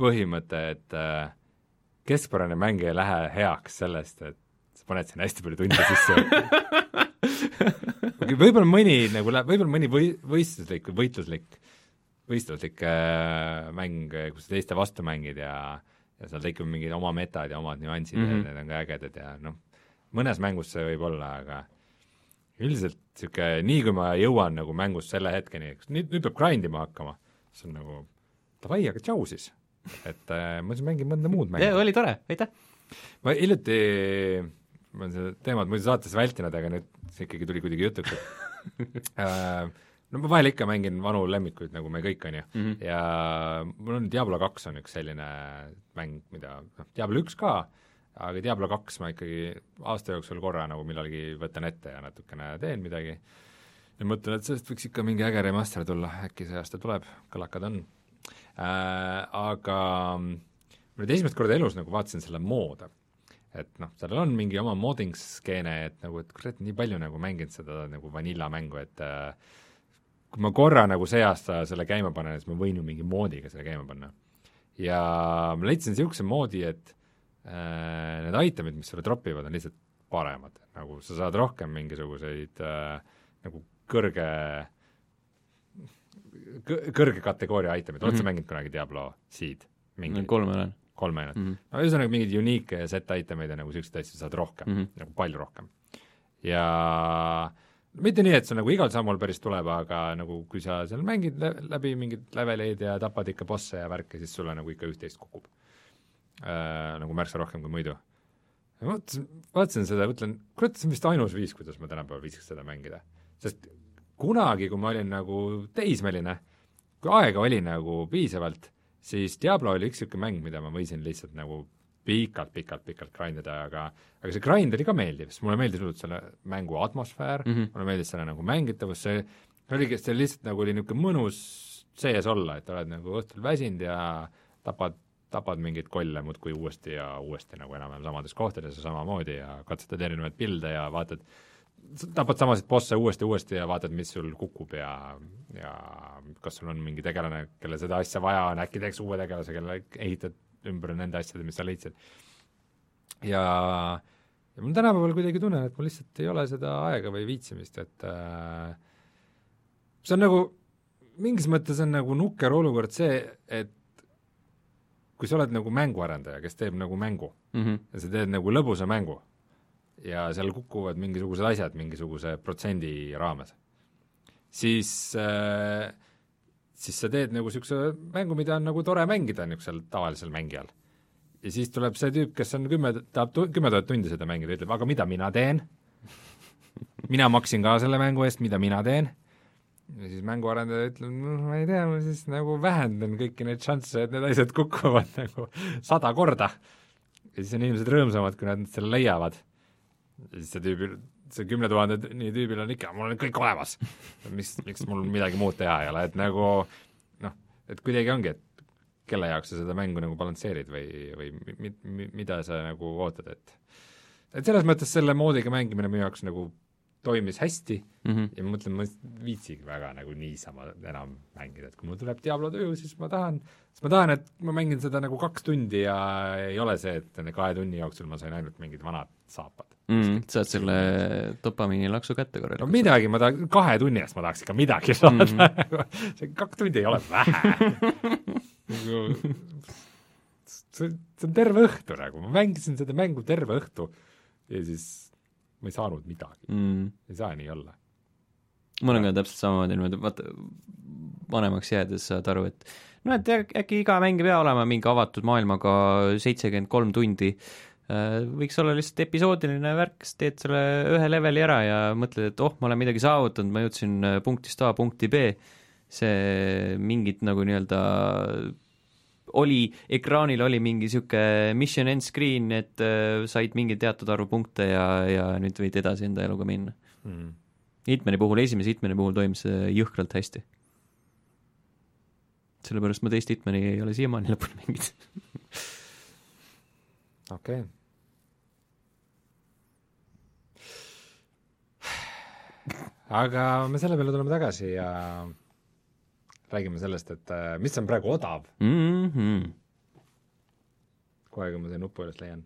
põhimõte, et äh, keskpärane mäng ei lähe heaks sellest, et sa paned sinna hästi palju tunde sisse. võib-olla mõni nagu läheb, võib-olla mõni või, võistluslik, võitluslik, võistluslik äh, mäng, kus sa teiste vastu mängid ja, ja seal tekib mingid oma metad ja omad nüansid mm -hmm. ja need on ka ägedad ja noh, mõnes mängus see võib olla, aga üldiselt niisugune, nii kui ma jõuan nagu mängus selle hetkeni, nüüd, nüüd peab grindima hakkama, see on nagu davai, aga tšau siis. Et äh, ma siis mängin mõnda muud mängu. Jaa, oli tore, aitäh! Ma hiljuti, ma olen seda teemat muidu saates vältinud, aga nüüd see ikkagi tuli kuidagi jutuks, et äh, no ma vahel ikka mängin vanu lemmikuid, nagu me kõik on ju mm, -hmm. ja mul on Diablo kaks on üks selline mäng, mida, noh, Diablo üks ka, aga Diablo kaks ma ikkagi aasta jooksul korra nagu millalgi võtan ette ja natukene teen midagi ja mõtlen, et sellest võiks ikka mingi äge remaster tulla, äkki see aasta tuleb, kõlakad on äh,. Aga ma nüüd esimest korda elus nagu vaatasin selle moode, et noh, sellel on mingi oma modding-skeene, et nagu, et kurat, nii palju nagu mänginud seda nagu vanilla mängu, et äh, kui ma korra nagu see aasta selle käima panen, siis ma võin ju mingi moodiga selle käima panna. Ja ma leidsin niisuguse moodi, et äh, need itemid, mis sulle dropivad, on lihtsalt paremad, nagu sa saad rohkem mingisuguseid äh, nagu kõrge kõrge kategooria itemid, oled sa mm -hmm. mänginud kunagi Diablo Seed? No, kolme olen. kolme ainult mm. -hmm. no ühesõnaga mingid unique ja set itemeid ja nagu selliseid asju saad rohkem mm, -hmm. nagu palju rohkem. Ja mitte nii, et see nagu igal sammul päris tuleb, aga nagu kui sa seal mängid läbi mingid leveleid ja tapad ikka bosse ja värke, siis sulle nagu ikka üht-teist kukub äh,. Nagu märksa rohkem kui muidu. Ja vaatasin, vaatasin seda ja mõtlen, kurat, see on vist ainus viis, kuidas ma tänapäeval viisiks seda mängida. Sest kunagi, kui ma olin nagu teismeline, kui aega oli nagu piisavalt, siis Diablo oli üks niisugune mäng, mida ma võisin lihtsalt nagu pikalt, pikalt, pikalt grindida, aga aga see grind oli ka meeldiv, sest mulle meeldis hullult selle mängu atmosfäär mm, -hmm. mulle meeldis selle nagu mängitavus, see oligi, see lihtsalt nagu oli niisugune mõnus sees olla, et oled nagu õhtul väsinud ja tapad, tapad mingeid kolle muudkui uuesti ja uuesti nagu enam-vähem samades kohtades ja samamoodi ja katsetad erinevaid pilde ja vaatad, tapad samasid bosse uuesti-uuesti ja vaatad, mis sul kukub ja, ja kas sul on mingi tegelane, kelle seda asja vaja on, äkki teeks uue tegelase, kelle ehitad ümber nende asjade, mis sa leidsid. Ja, ja mul tänapäeval kuidagi tunnen, et mul lihtsalt ei ole seda aega või viitsimist, et äh, see on nagu, mingis mõttes on nagu nukker olukord see, et kui sa oled nagu mänguarendaja, kes teeb nagu mängu mm -hmm. ja sa teed nagu lõbusa mängu, ja seal kukuvad mingisugused asjad mingisuguse protsendi raames, siis äh, siis sa teed nagu niisuguse mängu, mida on nagu tore mängida niisugusel tavalisel mängijal. Ja siis tuleb see tüüp, kes on kümme, tahab tu, kümme tuhat tundi seda mängida, ütleb, aga mida mina teen? mina maksin ka selle mängu eest, mida mina teen? Ja siis mänguarendaja ütleb, no ma ei tea, ma siis nagu vähendan kõiki neid šansse, et need asjad kukuvad nagu sada korda. Ja siis on inimesed rõõmsamad, kui nad selle leiavad. Ja siis see tüübil, see kümne tuhande nii tüübil on ikka, mul on kõik olemas. Mis, miks mul midagi muud teha ei ole, et nagu noh, et kuidagi ongi, et kelle jaoks sa seda mängu nagu balansseerid või, või mi, mi, mida sa nagu ootad, et et selles mõttes selle moodiga mängimine minu jaoks nagu toimis hästi mm -hmm. ja ma mõtlen, ma viitsigi väga nagu niisama enam mängida, et kui mul tuleb Diablo töö, siis ma tahan, siis ma tahan, et ma mängin seda nagu kaks tundi ja ei ole see, et nende kahe tunni jooksul ma sain ainult mingid vanad saapad mm,. Saad selle dopamiinilaksu kätte korralikult. No midagi, ma tahan, kahe tunni eest ma tahaks ikka midagi saada mm, -hmm. see kaks tundi ei ole vähe see, see on terve õhtu nagu, ma mängisin seda mängu terve õhtu ja siis ma ei saanud midagi mm.. ei saa nii olla. mul on ka täpselt samamoodi niimoodi, vaata, vanemaks jäädes saad aru, et no et äkki iga mäng ei pea olema mingi avatud maailmaga seitsekümmend kolm tundi, võiks olla lihtsalt episoodiline värk, siis teed selle ühe leveli ära ja mõtled, et oh, ma olen midagi saavutanud, ma jõudsin punktist A punkti B, see mingid nagu nii-öelda oli, ekraanil oli mingi niisugune mission end screen, et äh, said mingi teatud arvu punkte ja, ja nüüd võid edasi enda eluga minna mm.. Hitmani puhul, esimese Hitmani puhul toimis see jõhkralt hästi. Sellepärast ma teist Hitmani ei ole siiamaani lõpuni mingid. Okei okay. Aga me selle peale tuleme tagasi ja räägime sellest, et mis on praegu odav mm. -hmm. kohe, kui ma see nupu üles leian.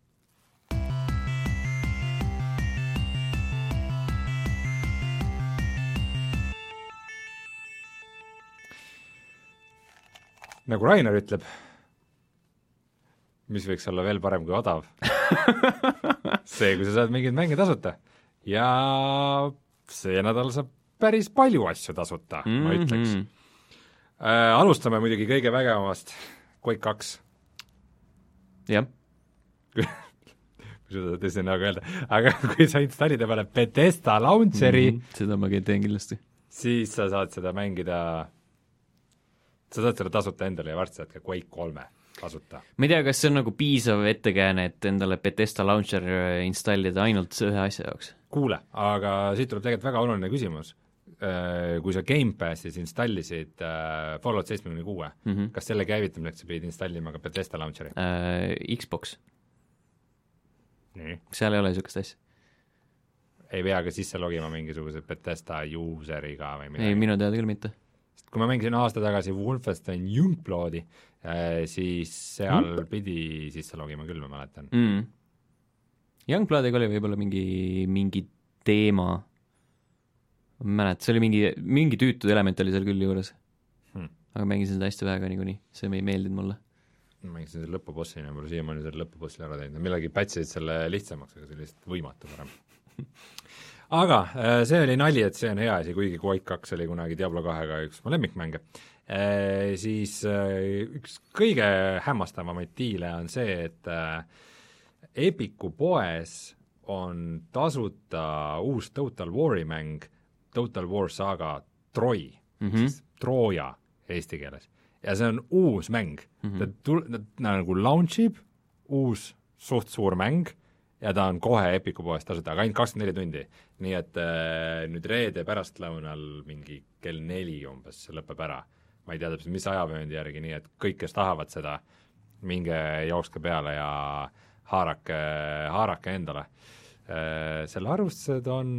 Nagu Rainer ütleb, mis võiks olla veel parem kui odav, see, kui sa saad mingeid mänge tasuta. Ja see nädal saab päris palju asju tasuta, mm-hmm. ma ütleks. Äh, alustame muidugi kõige vägevamast, Quake kaks. jah. kui seda tõesti nagu öelda, aga kui sa installida peale Bethesda launcheri mm-hmm. seda ma teen kindlasti. Siis sa saad seda mängida, sa saad seda tasuta endale ja varsti saad ka Quake kolme tasuta. Ma ei tea, kas see on nagu piisav ettekääne, et endale Bethesda launcher installida ainult ühe asja jaoks? Kuule, aga siit tuleb tegelikult väga oluline küsimus. Kui sa Gamepassis installisid Fallout seitsekümmend kuus, mm-hmm. kas selle käivitamiseks sa pidid installima ka Bethesda launcheri? Äh, Xbox. Nii. Seal ei ole niisugust asja. Ei pea ka sisse logima mingisuguse Bethesda useriga või midagi? Ei, minu teada küll mitte. Kui ma mängisin aasta tagasi Wolfenstein Youngbloodi, siis seal mm. pidi sisse logima küll, ma mäletan. Mm. Youngbloodiga oli võib-olla mingi, mingi teema, ma mäletan, see oli mingi, mingi tüütud element oli seal küll juures hmm.. aga mängisin seda hästi väega niikuinii, see ei meeldinud mulle. Ma mängisin selle lõpubossini, mul siiamaani selle lõpubossile ära teinud, millegi pätsisid selle lihtsamaks, aga see oli lihtsalt võimatu parem. Aga see oli nali, et see on hea asi, kuigi Quake kaks oli kunagi Diablo kahega üks mu lemmikmänge, e, siis üks kõige hämmastavamaid diile on see, et Epicu poes on tasuta uus Total War'i mäng, Total War Saga Troi, mm-hmm. siis Trooja eesti keeles. Ja see on uus mäng, mm-hmm. ta, tul, ta, ta nagu launchib uus suht suur mäng, ja ta on kohe Epicu poest tasuta, aga ainult kakskümmend neli tundi. Nii et äh, nüüd reede pärastlõunal mingi kell neli umbes see lõpeb ära. Ma ei tea täpselt, mis ajavööndi järgi, nii et kõik, kes tahavad seda, minge jookske peale ja haarake, haarake endale. Äh, selle arvustused on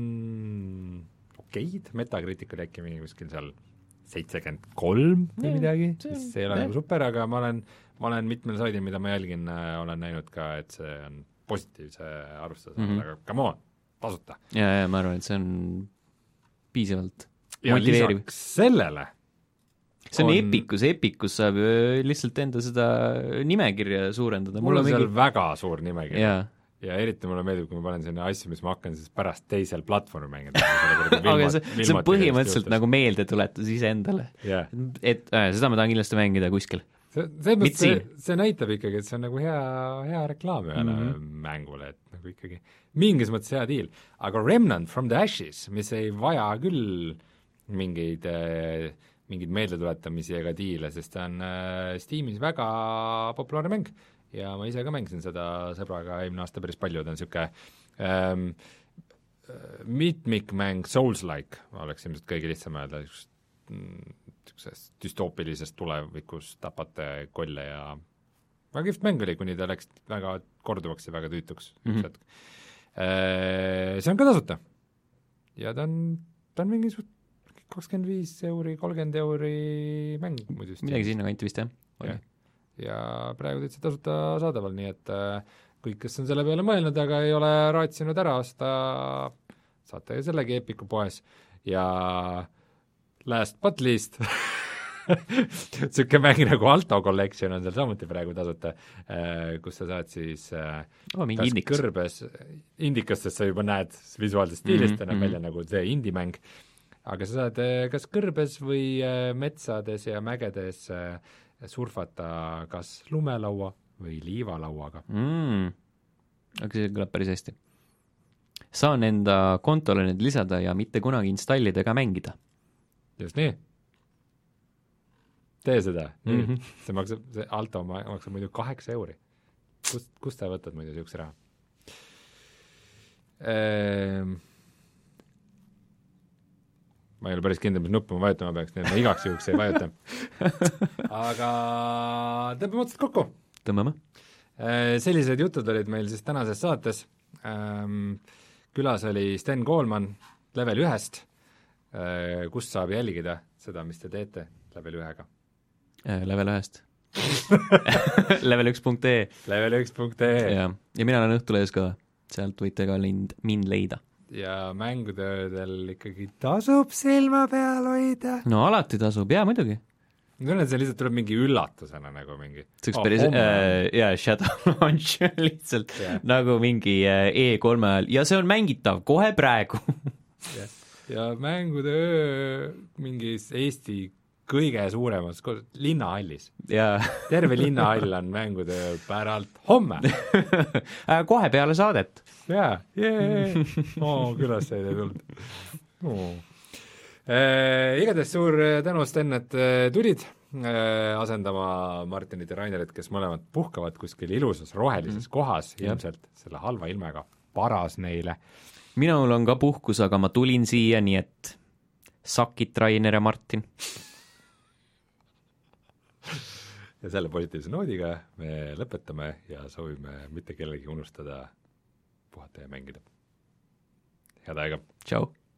okeid, Metacritic oli äkki mingi kuskil seal seitsekümmend kolm või midagi, see ei ole nagu super, aga ma olen, ma olen mitmel saidil, mida ma jälgin, olen näinud ka, et see on positiivse arvustuse, mm-hmm. aga come on, tasuta. Ja, ja ma arvan, et see on piisavalt ja motiveeriv. Lisaks sellele see on, on Epicus, Epicus saab lihtsalt enda seda nimekirja suurendada. Mul on mingi... seal väga suur nimekirja. Ja. ja eriti mulle meeldib, kui ma panen sinna asju, mis ma hakkan siis pärast teisel platvormi mängida. aga see, see on põhimõtteliselt nagu meeldetuletus iseendale. Yeah. Et äh, seda ma tahan kindlasti mängida kuskil. See, see, see, see näitab ikkagi, et see on nagu hea, hea reklaam ühele mm-hmm. mängule, et nagu ikkagi mingis mõttes hea deal. Aga Remnant from the Ashes, mis ei vaja küll mingeid, mingeid meeldetuletamisi ega diile, sest ta on Steamis väga populaarne mäng ja ma ise ka mängisin seda sõbraga eelmine aasta päris palju, ta on niisugune ähm, mitmikmäng Souls-like, oleks ilmselt kõige lihtsam öelda, niisugusest düstoopilisest tulevikus tapate kolle ja väga kihvt mäng oli, kuni ta läks väga korduvaks ja väga tüütuks mm-hmm. see on ka tasuta ja ta on, ta on mingi kakskümmend viis euri, kolmkümmend euri mäng muidu midagi sinna kanti vist, jah? Ja, ja praegu täitsa tasuta saadaval, nii et kõik, kes on selle peale mõelnud, aga ei ole raatsinud ära osta, saate sellegi Epicu poes ja last but least niisugune mäng nagu Alto Collection on seal samuti praegu tasuta, kus sa saad siis oh, kas indikas. kõrbes, indikastest sa juba näed visuaalsest stiilist, mm-hmm. enam välja nagu see indie-mäng, aga sa saad kas kõrbes või metsades ja mägedes surfata kas lumelaua või liivalauaga mm.. aga see kõlab päris hästi. Saan enda kontole need lisada ja mitte kunagi installida ega mängida. Just nii. Tee seda. Mm-hmm. See maksab, see Alto maksab muidu kaheksa euri. Kust, kust sa võtad muidu siukse raha? Ehm... ma ei ole päris kindel, mis nuppu ma vajutama peaks, nii et ma igaks juhuks ei vajuta. Aga tõmbame otsad kokku. Tõmbame. Sellised jutud olid meil siis tänases saates. Külas oli Sten Koolman level ühest, kust saab jälgida seda, mis te teete level ühega? Level ühest. level üks punkt ee level üks punkt ee ja, ja mina olen Õhtulehes ka, sealt võite ka lind, mind leida. Ja mängude öödel ikkagi tasub silma peal hoida. No alati tasub, jaa muidugi. Ma tunnen, et see lihtsalt tuleb mingi üllatusena nagu mingi see oleks oh, päris, äh, jaa, Shadow Launch lihtsalt yeah. nagu mingi äh, E kolme ajal ja see on mängitav kohe praegu yeah. Ja mängude öö mingis Eesti kõige suuremas linnahallis. Yeah. Terve linnahall on mängude päralt homme. Kohe peale saadet. Jaa, jee, oo, külas ei tulnud. Oo. Äh, igatahes suur tänu, Sten, et tulid äh, asendama Martinit ja Rainerit, kes mõlemad puhkavad kuskil ilusas rohelises mm. kohas, ilmselt selle halva ilmega paras neile. Minul on ka puhkus, aga ma tulin siia, nii et sakit Rainer ja Martin. Ja selle positiivse noodiga me lõpetame ja soovime mitte kellegi unustada puhata ja mängida. Head aega! Tšau!